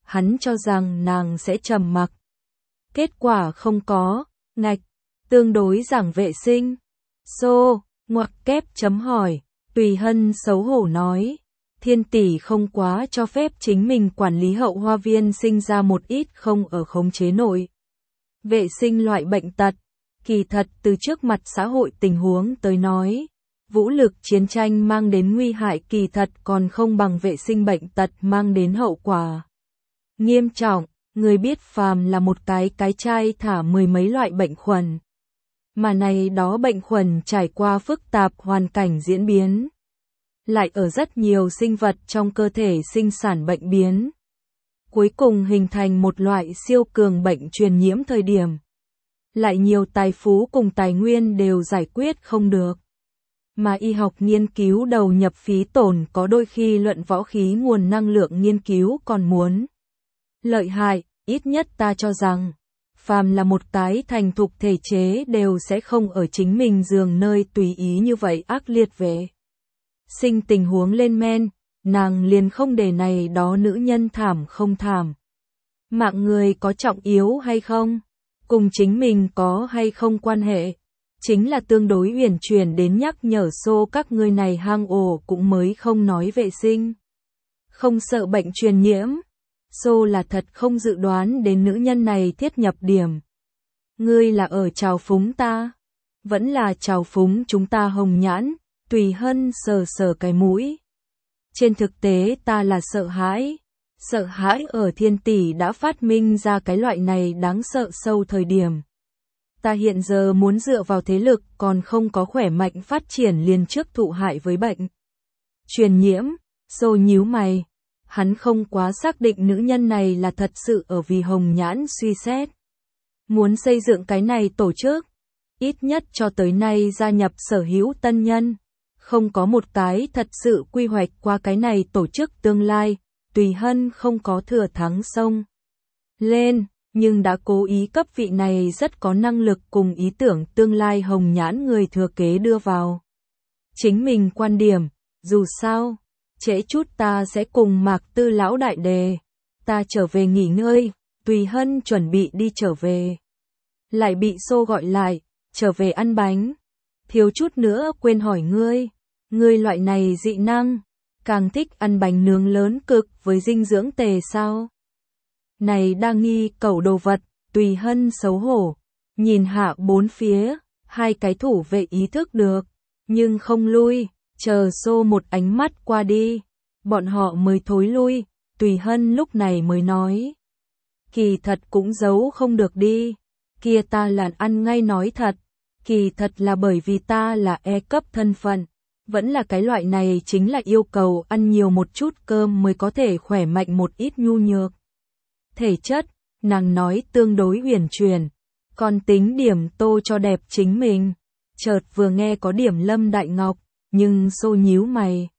hắn cho rằng nàng sẽ trầm mặc. Kết quả không có, ngạch, tương đối giảng vệ sinh. Xô, ngoặc kép chấm hỏi, Tùy Hân xấu hổ nói, Thiên tỷ không quá cho phép chính mình quản lý hậu hoa viên sinh ra một ít không ở khống chế nội. Vệ sinh loại bệnh tật, kỳ thật từ trước mặt xã hội tình huống tới nói, vũ lực chiến tranh mang đến nguy hại kỳ thật còn không bằng vệ sinh bệnh tật mang đến hậu quả nghiêm trọng. Người biết phàm là một cái chai thả mười mấy loại bệnh khuẩn. Mà này đó bệnh khuẩn trải qua phức tạp hoàn cảnh diễn biến. Lại ở rất nhiều sinh vật trong cơ thể sinh sản bệnh biến. Cuối cùng hình thành một loại siêu cường bệnh truyền nhiễm thời điểm. Lại nhiều tài phú cùng tài nguyên đều giải quyết không được. Mà y học nghiên cứu đầu nhập phí tổn có đôi khi luận võ khí nguồn năng lượng nghiên cứu còn muốn lợi hại, ít nhất ta cho rằng, phàm là một cái thành thục thể chế đều sẽ không ở chính mình giường nơi tùy ý như vậy ác liệt về. Sinh tình huống lên men, nàng liền không để này đó nữ nhân thảm không thảm. Mạng người có trọng yếu hay không, cùng chính mình có hay không quan hệ, chính là tương đối uyển chuyển đến nhắc nhở xô các ngươi này hang ổ cũng mới không nói vệ sinh. Không sợ bệnh truyền nhiễm. Xô là thật không dự đoán đến nữ nhân này thiết nhập điểm. Ngươi là ở trào phúng ta, vẫn là trào phúng chúng ta Hồng Nhãn. Tùy Hân sờ sờ cái mũi. Trên thực tế ta là sợ hãi ở Thiên tỷ đã phát minh ra cái loại này đáng sợ sâu thời điểm. Ta hiện giờ muốn dựa vào thế lực còn không có khỏe mạnh phát triển liền trước thụ hại với bệnh truyền nhiễm. Xô nhíu mày. Hắn không quá xác định nữ nhân này là thật sự ở vì Hồng Nhãn suy xét. Muốn xây dựng cái này tổ chức. Ít nhất cho tới nay gia nhập sở hữu tân nhân. Không có một cái thật sự quy hoạch qua cái này tổ chức tương lai. Tùy Hân không có thừa thắng sông lên, nhưng đã cố ý cấp vị này rất có năng lực cùng ý tưởng tương lai Hồng Nhãn người thừa kế đưa vào. Chính mình quan điểm, dù sao, trễ chút ta sẽ cùng Mạc Tư lão đại đề. Ta trở về nghỉ ngơi, Tùy Hân chuẩn bị đi trở về. Lại bị Xô gọi lại, trở về ăn bánh. Thiếu chút nữa quên hỏi ngươi loại này dị năng, càng thích ăn bánh nướng lớn cực với dinh dưỡng tề sao? Này đang nghi cẩu đồ vật, Tùy Hân xấu hổ, nhìn hạ bốn phía, hai cái thủ vệ ý thức được, nhưng không lui, chờ Xô một ánh mắt qua đi, bọn họ mới thối lui. Tùy Hân lúc này mới nói, kỳ thật cũng giấu không được đi, kia ta là ăn ngay nói thật, kỳ thật là bởi vì ta là E cấp thân phận, vẫn là cái loại này chính là yêu cầu ăn nhiều một chút cơm mới có thể khỏe mạnh một ít nhu nhược. Thể chất, nàng nói tương đối uyển chuyển, còn tính điểm tô cho đẹp chính mình. Chợt vừa nghe có điểm Lâm Đại Ngọc, nhưng Xô nhíu mày.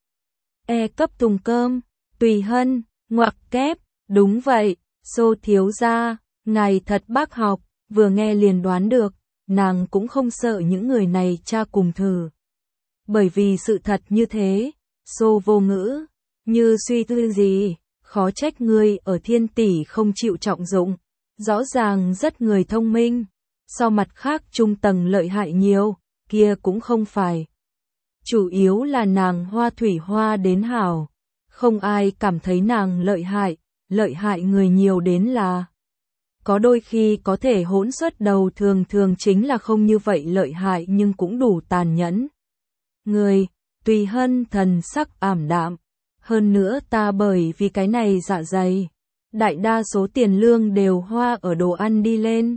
E cấp thùng cơm, Tùy Hân, ngoặc kép, đúng vậy, Xô thiếu gia, ngài thật bác học, vừa nghe liền đoán được, nàng cũng không sợ những người này tra cùng thử. Bởi vì sự thật như thế, Xô vô ngữ, như suy tư gì, khó trách ngươi ở Thiên tỷ không chịu trọng dụng, rõ ràng rất người thông minh, so mặt khác trung tầng lợi hại nhiều, kia cũng không phải. Chủ yếu là nàng hoa thủy hoa đến hảo, không ai cảm thấy nàng lợi hại người nhiều đến là. Có đôi khi có thể hỗn xuất đầu thường chính là không như vậy lợi hại nhưng cũng đủ tàn nhẫn. Người, Tùy Hân thần sắc ảm đạm, hơn nữa ta bởi vì cái này dạ dày, đại đa số tiền lương đều hoa ở đồ ăn đi lên.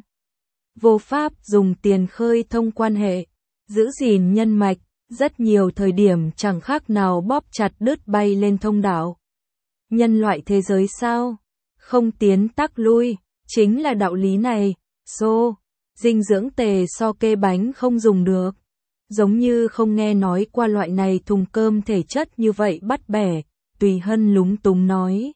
Vô pháp dùng tiền khơi thông quan hệ, giữ gìn nhân mạch, rất nhiều thời điểm chẳng khác nào bóp chặt đứt bay lên thông đạo. Nhân loại thế giới sao? Không tiến tắc lui, chính là đạo lý này. Xô, dinh dưỡng tề so kê bánh không dùng được. Giống như không nghe nói qua loại này thùng cơm thể chất như vậy bắt bẻ, Tùy Hân lúng túng nói.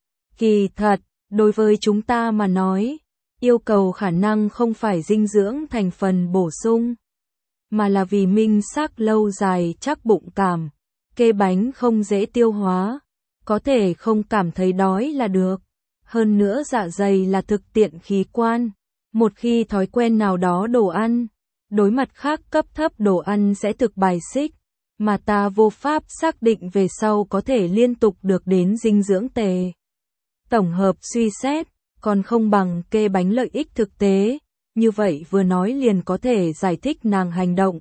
Kỳ thật, đối với chúng ta mà nói, yêu cầu khả năng không phải dinh dưỡng thành phần bổ sung, mà là vì minh xác lâu dài chắc bụng cảm, kê bánh không dễ tiêu hóa, có thể không cảm thấy đói là được. Hơn nữa dạ dày là thực tiện khí quan. Một khi thói quen nào đó đồ ăn, đối mặt khác cấp thấp đồ ăn sẽ thực bài xích, mà ta vô pháp xác định về sau có thể liên tục được đến dinh dưỡng tề. Tổng hợp suy xét, còn không bằng kê bánh lợi ích thực tế, như vậy vừa nói liền có thể giải thích nàng hành động,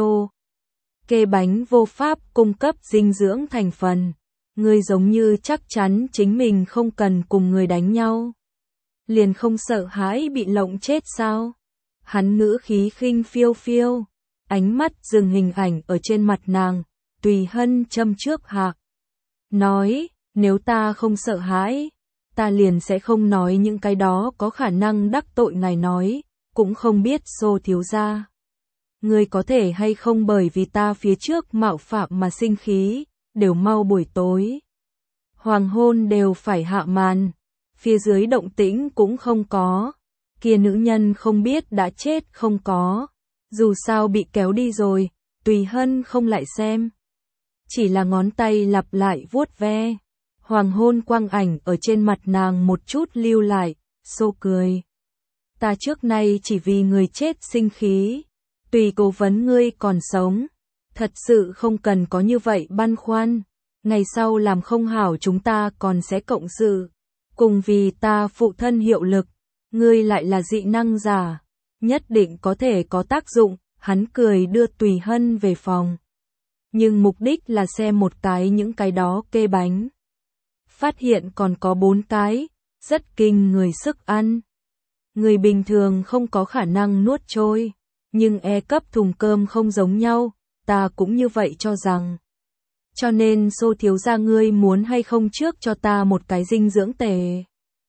kê bánh vô pháp cung cấp dinh dưỡng thành phần. Ngươi giống như chắc chắn chính mình không cần cùng người đánh nhau. Liền không sợ hãi bị lộng chết sao? Hắn ngữ khí khinh phiêu phiêu, ánh mắt dừng hình ảnh ở trên mặt nàng, Tùy Hân châm trước hạc. Nói, nếu ta không sợ hãi, ta liền sẽ không nói những cái đó có khả năng đắc tội ngài nói, cũng không biết Xô thiếu gia. Ngươi có thể hay không bởi vì ta phía trước mạo phạm mà sinh khí, đều mau buổi tối. Hoàng hôn đều phải hạ màn, phía dưới động tĩnh cũng không có, kia nữ nhân không biết đã chết không có, dù sao bị kéo đi rồi, Tùy Hân không lại xem. Chỉ là ngón tay lặp lại vuốt ve, hoàng hôn quang ảnh ở trên mặt nàng một chút lưu lại, Xô cười. Ta trước nay chỉ vì người chết sinh khí, tùy cố vấn ngươi còn sống, thật sự không cần có như vậy băn khoăn, ngày sau làm không hảo chúng ta còn sẽ cộng sự, cùng vì ta phụ thân hiệu lực, ngươi lại là dị năng giả, nhất định có thể có tác dụng, hắn cười đưa Tùy Hân về phòng. Nhưng mục đích là xem một cái những cái đó kê bánh. Phát hiện còn có 4 cái, rất kinh người sức ăn. Người bình thường không có khả năng nuốt trôi, nhưng E cấp thùng cơm không giống nhau, ta cũng như vậy cho rằng. Cho nên Xô thiếu gia ngươi muốn hay không trước cho ta một cái dinh dưỡng tề.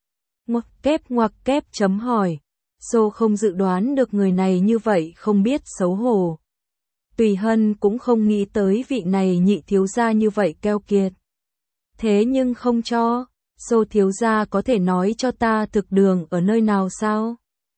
Ngoặc kép chấm hỏi. Xô không dự đoán được người này như vậy không biết xấu hổ. Tùy Hân cũng không nghĩ tới vị này nhị thiếu gia như vậy keo kiệt. Thế nhưng không cho, Xô thiếu gia có thể nói cho ta thực đường ở nơi nào sao?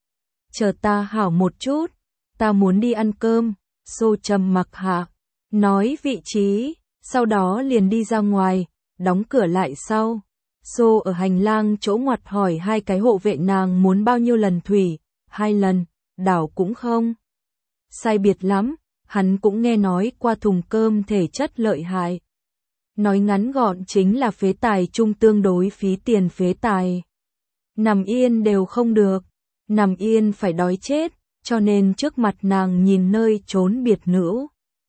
Chờ ta hảo một chút, ta muốn đi ăn cơm, Xô trầm mặc hạ, nói vị trí, sau đó liền đi ra ngoài, đóng cửa lại sau. Xô ở hành lang chỗ ngoặt hỏi 2 cái hộ vệ nàng muốn bao nhiêu lần thủy, 2 lần, đảo cũng không. Sai biệt lắm, hắn cũng nghe nói qua thùng cơm thể chất lợi hại. Nói ngắn gọn chính là phế tài chung tương đối phí tiền phế tài. Nằm yên đều không được, nằm yên phải đói chết, cho nên trước mặt nàng nhìn nơi trốn biệt nữ.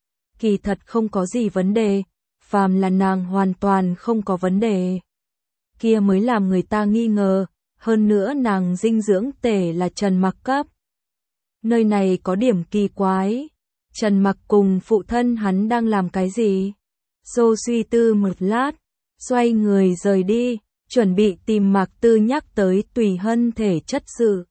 Kỳ thật không có gì vấn đề, phàm là nàng hoàn toàn không có vấn đề. Kia mới làm người ta nghi ngờ, hơn nữa nàng dinh dưỡng tể là Trần Mặc cấp. Nơi này có điểm kỳ quái, Trần Mặc cùng phụ thân hắn đang làm cái gì? Xô suy tư một lát, xoay người rời đi, chuẩn bị tìm Mạc Tư nhắc tới Tùy Hân thể chất sự.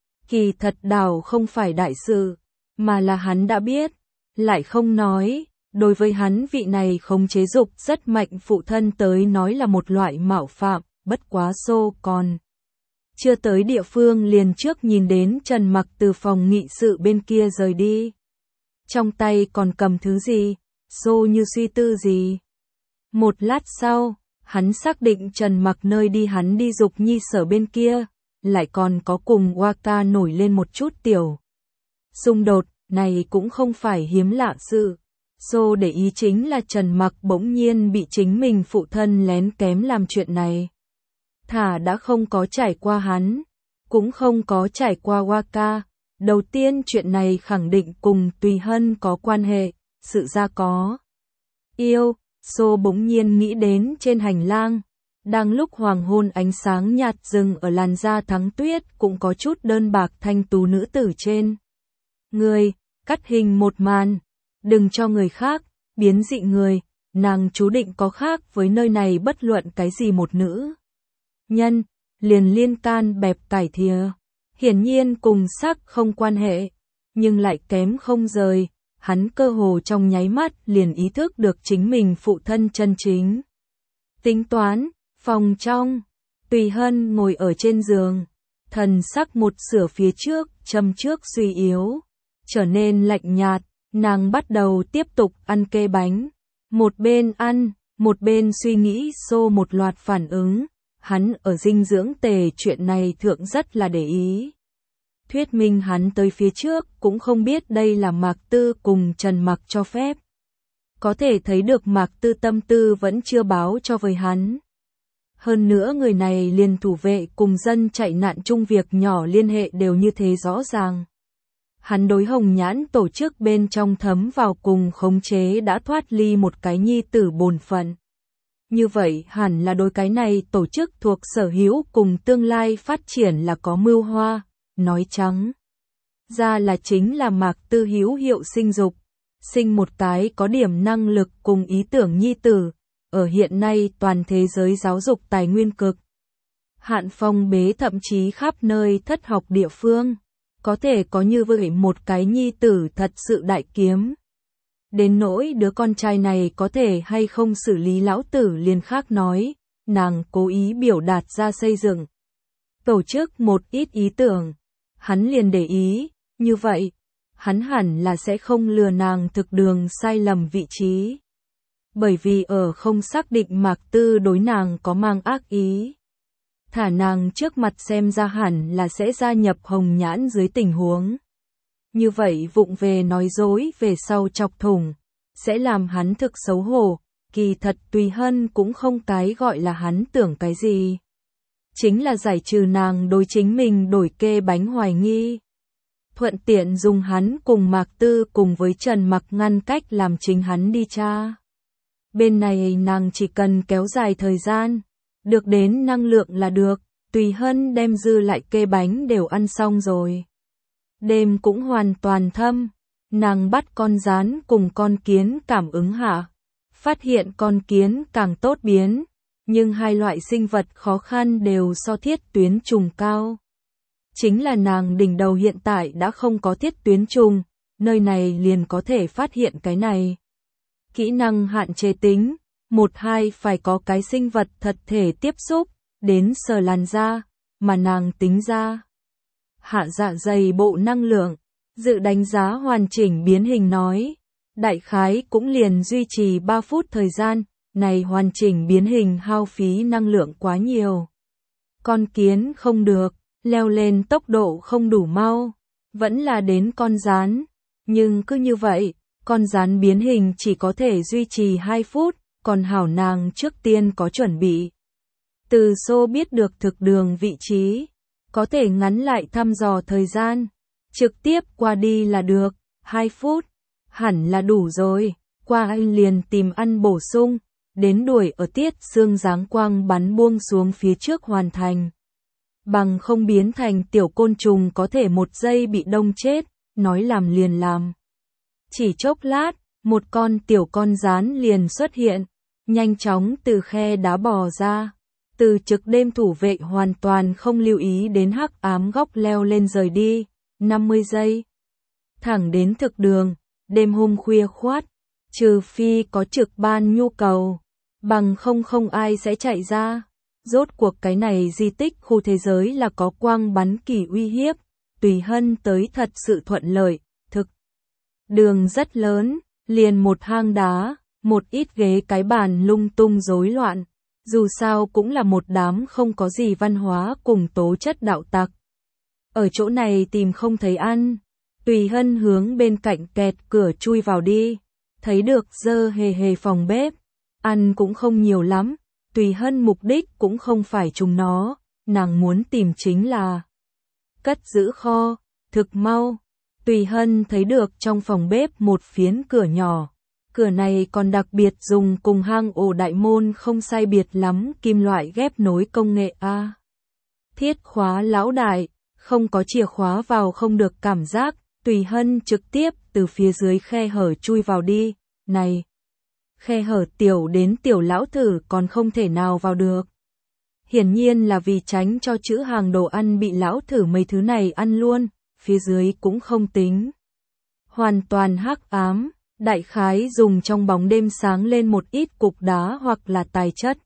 Kỳ thật đảo không phải đại sự, mà là hắn đã biết, lại không nói, đối với hắn vị này không chế dục rất mạnh phụ thân tới nói là một loại mạo phạm, bất quá Xô còn. Chưa tới địa phương liền trước nhìn đến Trần Mặc từ phòng nghị sự bên kia rời đi. Trong tay còn cầm thứ gì, Xô như suy tư gì. Một lát sau, hắn xác định Trần Mặc nơi đi hắn đi Dục Nhi sở bên kia, lại còn có cùng Waka nổi lên một chút tiểu. Xung đột, này cũng không phải hiếm lạ sự. Xô để ý chính là Trần Mặc bỗng nhiên bị chính mình phụ thân lén kém làm chuyện này. Thả đã không có trải qua hắn, cũng không có trải qua Waka. Đầu tiên chuyện này khẳng định cùng Tùy Hân có quan hệ, sự ra có. Yêu, Xô bỗng nhiên nghĩ đến trên hành lang. Đang lúc hoàng hôn ánh sáng nhạt dừng ở làn da thắng tuyết cũng có chút đơn bạc thanh tú nữ tử trên. Người, cắt hình một màn, đừng cho người khác, biến dị người, nàng chú định có khác với nơi này bất luận cái gì một nữ. Nhân, liền liên can bẹp cải thìa, hiển nhiên cùng sắc không quan hệ, nhưng lại kém không rời, hắn cơ hồ trong nháy mắt liền ý thức được chính mình phụ thân chân chính. Tính toán, phòng trong, Tùy Hân ngồi ở trên giường, thần sắc một sửa phía trước, châm trước suy yếu, trở nên lạnh nhạt, nàng bắt đầu tiếp tục ăn kê bánh, một bên ăn, một bên suy nghĩ Xô một loạt phản ứng, hắn ở dinh dưỡng tề chuyện này thượng rất là để ý. Thuyết minh hắn tới phía trước cũng không biết đây là Mạc Tư cùng Trần Mặc cho phép. Có thể thấy được Mạc Tư tâm tư vẫn chưa báo cho với hắn. Hơn nữa người này liền thủ vệ cùng dân chạy nạn chung việc nhỏ liên hệ đều như thế rõ ràng. Hắn đối Hồng Nhãn tổ chức bên trong thấm vào cùng khống chế đã thoát ly một cái nhi tử bổn phận. Như vậy hẳn là đối cái này tổ chức thuộc sở hữu cùng tương lai phát triển là có mưu hoa, nói trắng ra là chính là Mạc Tư hữu hiệu sinh dục, sinh một cái có điểm năng lực cùng ý tưởng nhi tử, ở hiện nay toàn thế giới giáo dục tài nguyên cực hạn phong bế thậm chí khắp nơi thất học địa phương, có thể có như vậy một cái nhi tử thật sự đại kiếm. Đến nỗi đứa con trai này có thể hay không xử lý lão tử liền khác nói, nàng cố ý biểu đạt ra xây dựng tổ chức một ít ý tưởng, hắn liền để ý, như vậy, hắn hẳn là sẽ không lừa nàng thực đường sai lầm vị trí. Bởi vì ở không xác định Mạc Tư đối nàng có mang ác ý. Thả nàng trước mặt xem ra hẳn là sẽ gia nhập Hồng Nhãn dưới tình huống. Như vậy vụng về nói dối về sau chọc thủng, sẽ làm hắn thực xấu hổ, kỳ thật Tùy Hân cũng không cái gọi là hắn tưởng cái gì. Chính là giải trừ nàng đối chính mình đổi kê bánh hoài nghi. Thuận tiện dùng hắn cùng Mạc Tư cùng với Trần Mặc ngăn cách làm chính hắn đi tra. Bên này nàng chỉ cần kéo dài thời gian, được đến năng lượng là được, Tùy Hân đem dư lại kê bánh đều ăn xong rồi. Đêm cũng hoàn toàn thâm, nàng bắt con gián cùng con kiến cảm ứng hạ, phát hiện con kiến càng tốt biến, nhưng hai loại sinh vật khó khăn đều so thiết tuyến trùng cao. Chính là nàng đỉnh đầu hiện tại đã không có thiết tuyến trùng, nơi này liền có thể phát hiện cái này. Kỹ năng hạn chế tính, 1-2 phải có cái sinh vật thật thể tiếp xúc, đến sờ làn da, mà nàng tính ra. Hạ dạ dày bộ năng lượng, dự đánh giá hoàn chỉnh biến hình nói, đại khái cũng liền duy trì 3 phút thời gian, này hoàn chỉnh biến hình hao phí năng lượng quá nhiều. Con kiến không được, leo lên tốc độ không đủ mau, vẫn là đến con gián, nhưng cứ như vậy, con gián biến hình chỉ có thể duy trì 2 phút, còn hảo nàng trước tiên có chuẩn bị. Từ xô biết được thực đường vị trí, có thể ngắn lại thăm dò thời gian, trực tiếp qua đi là được, 2 phút, hẳn là đủ rồi, qua anh liền tìm ăn bổ sung, đến đuổi ở tiết xương giáng quang bắn buông xuống phía trước hoàn thành. Bằng không biến thành tiểu côn trùng có thể 1 giây bị đông chết, nói làm liền làm. Chỉ chốc lát, một con tiểu con gián liền xuất hiện, nhanh chóng từ khe đá bò ra. Từ trực đêm thủ vệ hoàn toàn không lưu ý đến hắc ám góc leo lên rời đi, 50 giây. Thẳng đến thực đường, đêm hôm khuya khoát, trừ phi có trực ban nhu cầu, bằng không ai sẽ chạy ra. Rốt cuộc cái này di tích khu thế giới là có quang bắn kỳ uy hiếp, Tùy Hân tới thật sự thuận lợi, thực. Đường rất lớn, liền một hang đá, một ít ghế cái bàn lung tung rối loạn. Dù sao cũng là một đám không có gì văn hóa cùng tố chất đạo tặc. Ở chỗ này tìm không thấy ăn, Tùy Hân hướng bên cạnh kẹt cửa chui vào đi, thấy được dơ hề hề phòng bếp, ăn cũng không nhiều lắm, Tùy Hân mục đích cũng không phải chúng nó, nàng muốn tìm chính là cất giữ kho, thực mau. Tùy Hân thấy được trong phòng bếp một phiến cửa nhỏ. Cửa này còn đặc biệt dùng cùng hang ổ đại môn không sai biệt lắm kim loại ghép nối công nghệ A. Thiết khóa lão đại, không có chìa khóa vào không được cảm giác, Tùy Hân trực tiếp từ phía dưới khe hở chui vào đi, này. Khe hở tiểu đến tiểu lão thử còn không thể nào vào được. Hiển nhiên là vì tránh cho chữ hàng đồ ăn bị lão thử mấy thứ này ăn luôn, phía dưới cũng không tính. Hoàn toàn hắc ám. Đại khái dùng trong bóng đêm sáng lên một ít cục đá hoặc là tài chất.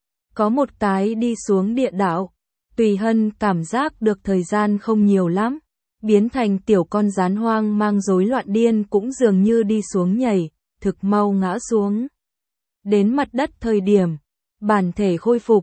Có một cái đi xuống địa đạo, Tùy Hân cảm giác được thời gian không nhiều lắm, biến thành tiểu con gián hoang mang rối loạn điên cũng dường như đi xuống nhảy, thực mau ngã xuống. Đến mặt đất thời điểm, bản thể khôi phục,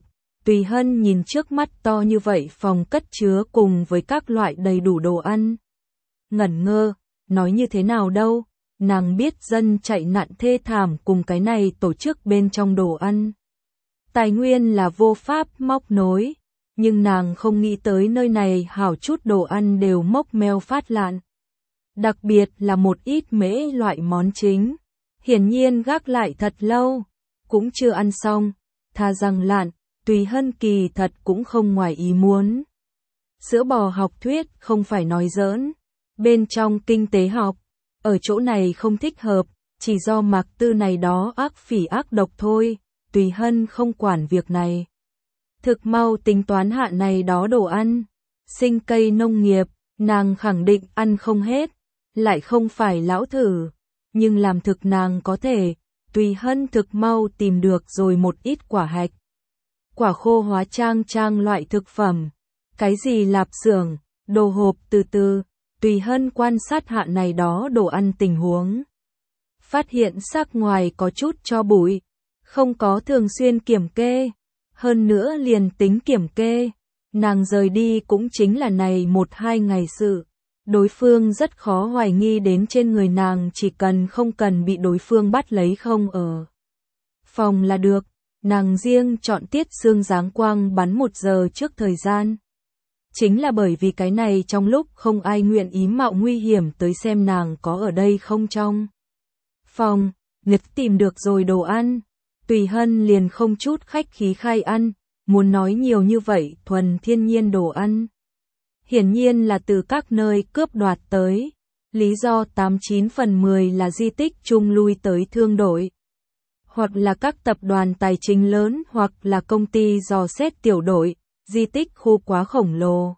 Tùy Hân nhìn trước mắt to như vậy phòng cất chứa cùng với các loại đầy đủ đồ ăn. Ngẩn ngơ, nói như thế nào đâu, nàng biết dân chạy nạn thê thảm cùng cái này tổ chức bên trong đồ ăn. Tài nguyên là vô pháp móc nối, nhưng nàng không nghĩ tới nơi này hảo chút đồ ăn đều mốc meo phát lạn. Đặc biệt là một ít mễ loại món chính, hiển nhiên gác lại thật lâu, cũng chưa ăn xong, tha rằng lạn, Tùy Hân kỳ thật cũng không ngoài ý muốn. Sữa bò học thuyết không phải nói giỡn, bên trong kinh tế học, ở chỗ này không thích hợp, chỉ do Mạc Tư này đó ác phỉ ác độc thôi, Tùy Hân không quản việc này. Thực mau tính toán hạ này đó đồ ăn, sinh cây nông nghiệp, nàng khẳng định ăn không hết, lại không phải lão thử, nhưng làm thực nàng có thể, Tùy Hân thực mau tìm được rồi một ít quả hạch. Quả khô hóa trang loại thực phẩm, cái gì lạp xưởng, đồ hộp từ từ, Tùy Hân quan sát hạ này đó đồ ăn tình huống. Phát hiện xác ngoài có chút cho bụi, không có thường xuyên kiểm kê, hơn nữa liền tính kiểm kê, nàng rời đi cũng chính là này 1-2 ngày sự. Đối phương rất khó hoài nghi đến trên người nàng chỉ cần không cần bị đối phương bắt lấy không ở phòng là được, nàng riêng chọn tiết xương giáng quang bắn 1 giờ trước thời gian. Chính là bởi vì cái này trong lúc không ai nguyện ý mạo nguy hiểm tới xem nàng có ở đây không trong phòng, nghịch tìm được rồi đồ ăn, Tùy Hân liền không chút khách khí khai ăn, muốn nói nhiều như vậy thuần thiên nhiên đồ ăn. Hiển nhiên là từ các nơi cướp đoạt tới, lý do 89 phần 10 là di tích chung lui tới thương đội, hoặc là các tập đoàn tài chính lớn hoặc là công ty dò xét tiểu đội, di tích khu quá khổng lồ.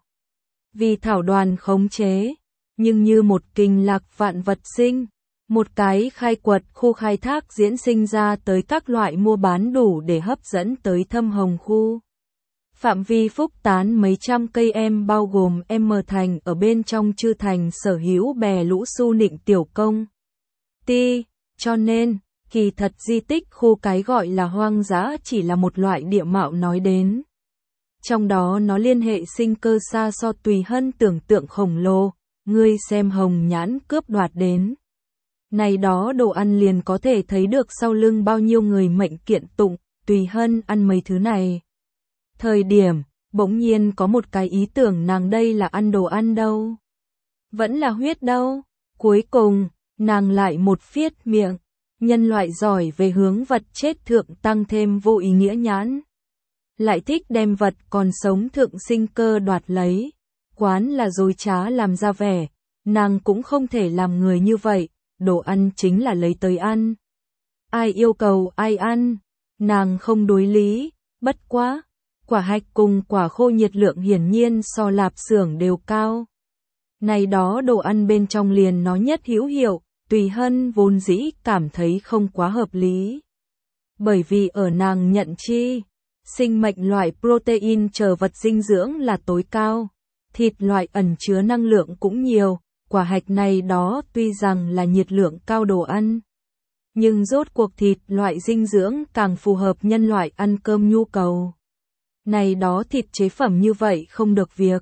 Vì thảo đoàn khống chế, nhưng như một kinh lạc vạn vật sinh, một cái khai quật khu khai thác diễn sinh ra tới các loại mua bán đủ để hấp dẫn tới Thâm Hồng khu. Phạm vi phúc tán mấy trăm cây bao gồm M thành ở bên trong chư thành sở hữu bè lũ su nịnh tiểu công. Cho nên, kỳ thật di tích khu cái gọi là hoang dã chỉ là một loại địa mạo nói đến. Trong đó nó liên hệ sinh cơ xa so Tùy Hân tưởng tượng khổng lồ, ngươi xem hồng nhãn cướp đoạt đến. Này đó đồ ăn liền có thể thấy được sau lưng bao nhiêu người mệnh kiện tụng, Tùy Hân ăn mấy thứ này. Thời điểm, bỗng nhiên có một cái ý tưởng nàng đây là ăn đồ ăn đâu. Vẫn là huyết đâu. Cuối cùng, nàng lại một phiết miệng. Nhân loại giỏi về hướng vật chết thượng tăng thêm vô ý nghĩa nhãn. Lại thích đem vật còn sống thượng sinh cơ đoạt lấy. Quán là dối trá làm ra vẻ. Nàng cũng không thể làm người như vậy. Đồ ăn chính là lấy tới ăn. Ai yêu cầu ai ăn. Nàng không đối lý, bất quá. Quả hạch cùng quả khô nhiệt lượng hiển nhiên so lạp xưởng đều cao. Này đó đồ ăn bên trong liền nó nhất hữu hiệu, Tùy Hân vốn dĩ cảm thấy không quá hợp lý. Bởi vì ở nàng nhận chi, sinh mệnh loại protein chờ vật dinh dưỡng là tối cao, thịt loại ẩn chứa năng lượng cũng nhiều, quả hạch này đó tuy rằng là nhiệt lượng cao đồ ăn. Nhưng rốt cuộc thịt loại dinh dưỡng càng phù hợp nhân loại ăn cơm nhu cầu. Này đó thịt chế phẩm như vậy không được việc,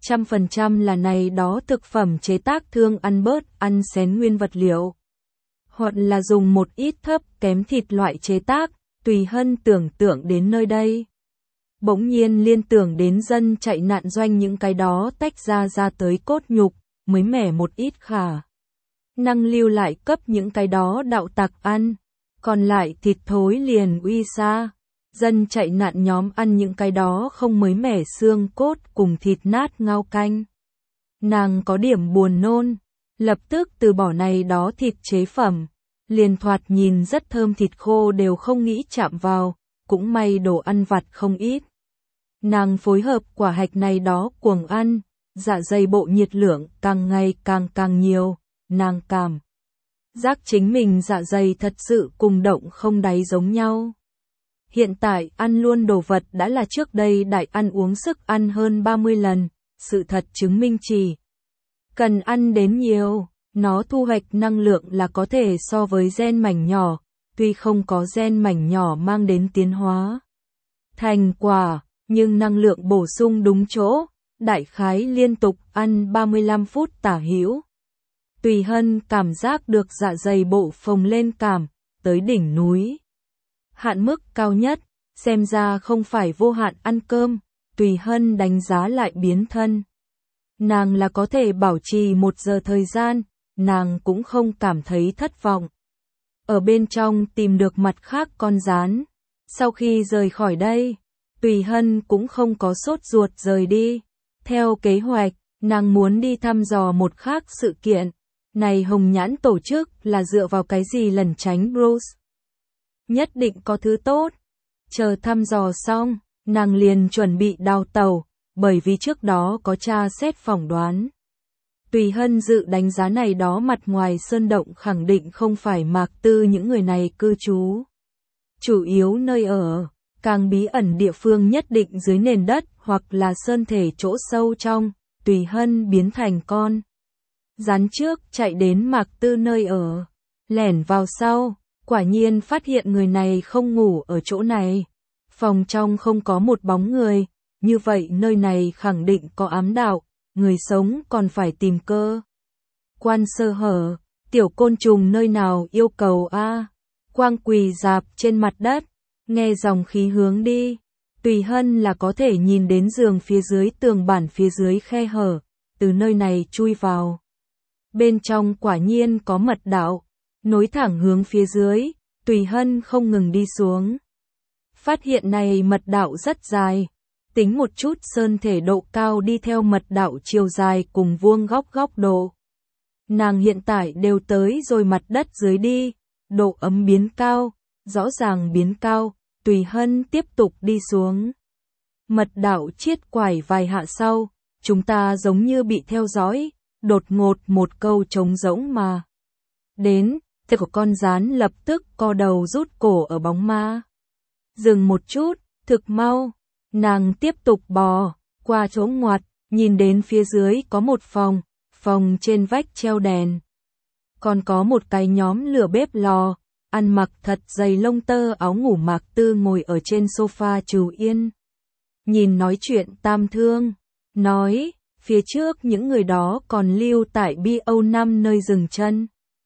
100% là này đó thực phẩm chế tác thương ăn bớt, ăn xén nguyên vật liệu. Hoặc là dùng một ít thấp kém thịt loại chế tác, Tùy Hân tưởng tượng đến nơi đây. Bỗng nhiên liên tưởng đến dân chạy nạn doanh những cái đó tách ra tới cốt nhục, mới mẻ một ít khả. Năng lưu lại cấp những cái đó đạo tặc ăn, còn lại thịt thối liền uy xa. Dân chạy nạn nhóm ăn những cái đó không mới mẻ xương cốt cùng thịt nát ngao canh. Nàng có điểm buồn nôn, lập tức từ bỏ này đó thịt chế phẩm, liền thoạt nhìn rất thơm thịt khô đều không nghĩ chạm vào, cũng may đồ ăn vặt không ít. Nàng phối hợp quả hạch này đó cuồng ăn, dạ dày bộ nhiệt lượng càng ngày càng nhiều, nàng cảm giác chính mình dạ dày thật sự cùng động không đáy giống nhau. Hiện tại ăn luôn đồ vật đã là trước đây đại ăn uống sức ăn hơn 30 lần, sự thật chứng minh chỉ cần ăn đến nhiều, nó thu hoạch năng lượng là có thể so với gen mảnh nhỏ, tuy không có gen mảnh nhỏ mang đến tiến hóa. Thành quả, nhưng năng lượng bổ sung đúng chỗ, đại khái liên tục ăn 35 phút tả hữu. Tùy Hân cảm giác được dạ dày bộ phồng lên tới đỉnh núi. Hạn mức cao nhất, xem ra không phải vô hạn ăn cơm, Tùy Hân đánh giá lại biến thân. Nàng là có thể bảo trì 1 giờ thời gian, nàng cũng không cảm thấy thất vọng. Ở bên trong tìm được mặt khác con gián. Sau khi rời khỏi đây, Tùy Hân cũng không có sốt ruột rời đi. Theo kế hoạch, nàng muốn đi thăm dò một khác sự kiện. Này Hồng Nhãn tổ chức là dựa vào cái gì lẩn tránh Bruce? Nhất định có thứ tốt. Chờ thăm dò xong, nàng liền chuẩn bị đào tàu, bởi vì trước đó có tra xét phỏng đoán. Tùy Hân dự đánh giá này đó mặt ngoài sơn động khẳng định không phải Mạc Tư những người này cư trú. Chủ yếu nơi ở, càng bí ẩn địa phương nhất định dưới nền đất hoặc là sơn thể chỗ sâu trong, Tùy Hân biến thành con rắn trước chạy đến Mạc Tư nơi ở, lẻn vào sau, quả nhiên phát hiện người này không ngủ ở chỗ này. Phòng trong không có một bóng người, như vậy nơi này khẳng định có ám đạo, người sống còn phải tìm cơ quan sơ hở, tiểu côn trùng nơi nào yêu cầu a. Quang quỳ dạp trên mặt đất, nghe dòng khí hướng đi, Tùy Hân là có thể nhìn đến giường phía dưới tường bản phía dưới khe hở, từ nơi này chui vào. Bên trong quả nhiên có mật đạo, nối thẳng hướng phía dưới, Tùy Hân không ngừng đi xuống. Phát hiện này mật đạo rất dài, tính một chút sơn thể độ cao đi theo mật đạo chiều dài cùng vuông góc độ. Nàng hiện tại đều tới rồi mặt đất dưới đi, độ ấm biến cao, rõ ràng biến cao, Tùy Hân tiếp tục đi xuống. Mật đạo chiết quải vài hạ sau, chúng ta giống như bị theo dõi, đột ngột một câu trống rỗng mà. Đến, thế của con rán lập tức co đầu rút cổ ở bóng ma. Dừng một chút, thực mau, nàng tiếp tục bò, qua chỗ ngoặt, nhìn đến phía dưới có một phòng trên vách treo đèn. Còn có một cái nhóm lửa bếp lò, ăn mặc thật dày lông tơ áo ngủ Mạc Tư ngồi ở trên sofa trừ yên. Nhìn nói chuyện Tam Thương, nói, phía trước những người đó còn lưu tại BO5 nơi dừng chân.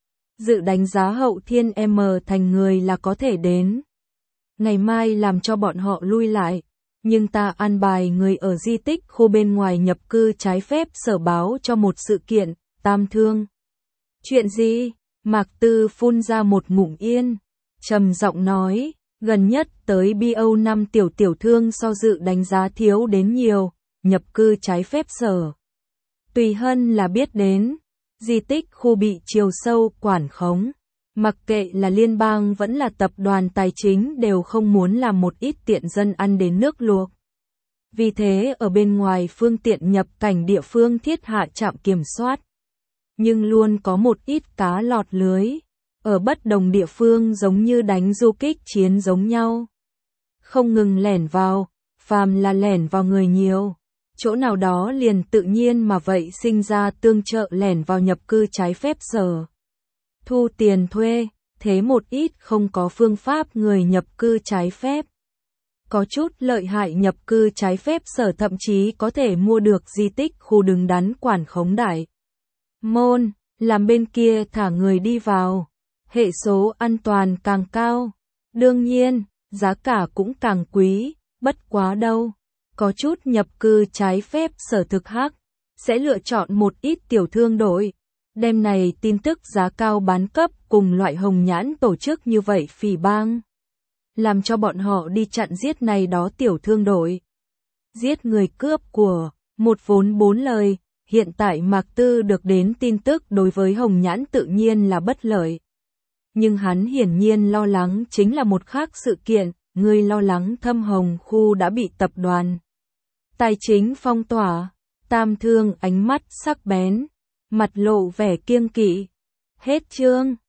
Dự đánh giá Hậu Thiên M thành người là có thể đến. Ngày mai làm cho bọn họ lui lại, nhưng ta an bài người ở di tích khu bên ngoài nhập cư trái phép sở báo cho một sự kiện, Tam Thương. Chuyện gì? Mạc Tư phun ra một ngụm yên, trầm giọng nói, gần nhất tới BO5 tiểu thương so dự đánh giá thiếu đến nhiều, nhập cư trái phép sở. Tùy Hân là biết đến, di tích khu bị chiều sâu quản khống, mặc kệ là liên bang vẫn là tập đoàn tài chính đều không muốn làm một ít tiện dân ăn đến nước luộc. Vì thế ở bên ngoài phương tiện nhập cảnh địa phương thiết hạ trạm kiểm soát. Nhưng luôn có một ít cá lọt lưới, ở bất đồng địa phương giống như đánh du kích chiến giống nhau. Không ngừng lẻn vào, phàm là lẻn vào người nhiều, chỗ nào đó liền tự nhiên mà vậy sinh ra tương trợ lẻn vào nhập cư trái phép sở. Thu tiền thuê, thế một ít không có phương pháp người nhập cư trái phép. Có chút lợi hại nhập cư trái phép sở thậm chí có thể mua được di tích khu đứng đắn quản khống đại môn, làm bên kia thả người đi vào. Hệ số an toàn càng cao, đương nhiên, giá cả cũng càng quý, bất quá đâu. Có chút nhập cư trái phép sở thực hắc, sẽ lựa chọn một ít tiểu thương đội. Đêm này tin tức giá cao bán cấp cùng loại Hồng Nhãn tổ chức như vậy phỉ bang. Làm cho bọn họ đi chặn giết này đó tiểu thương đội. Giết người cướp của, một vốn 4 lời, hiện tại Mạc Tư được đến tin tức đối với Hồng Nhãn tự nhiên là bất lợi. Nhưng hắn hiển nhiên lo lắng chính là một khác sự kiện, người lo lắng Thâm Hồng khu đã bị tập đoàn tài chính phong tỏa. Tam Thương ánh mắt sắc bén, mặt lộ vẻ kiêng kỵ. Hết chương.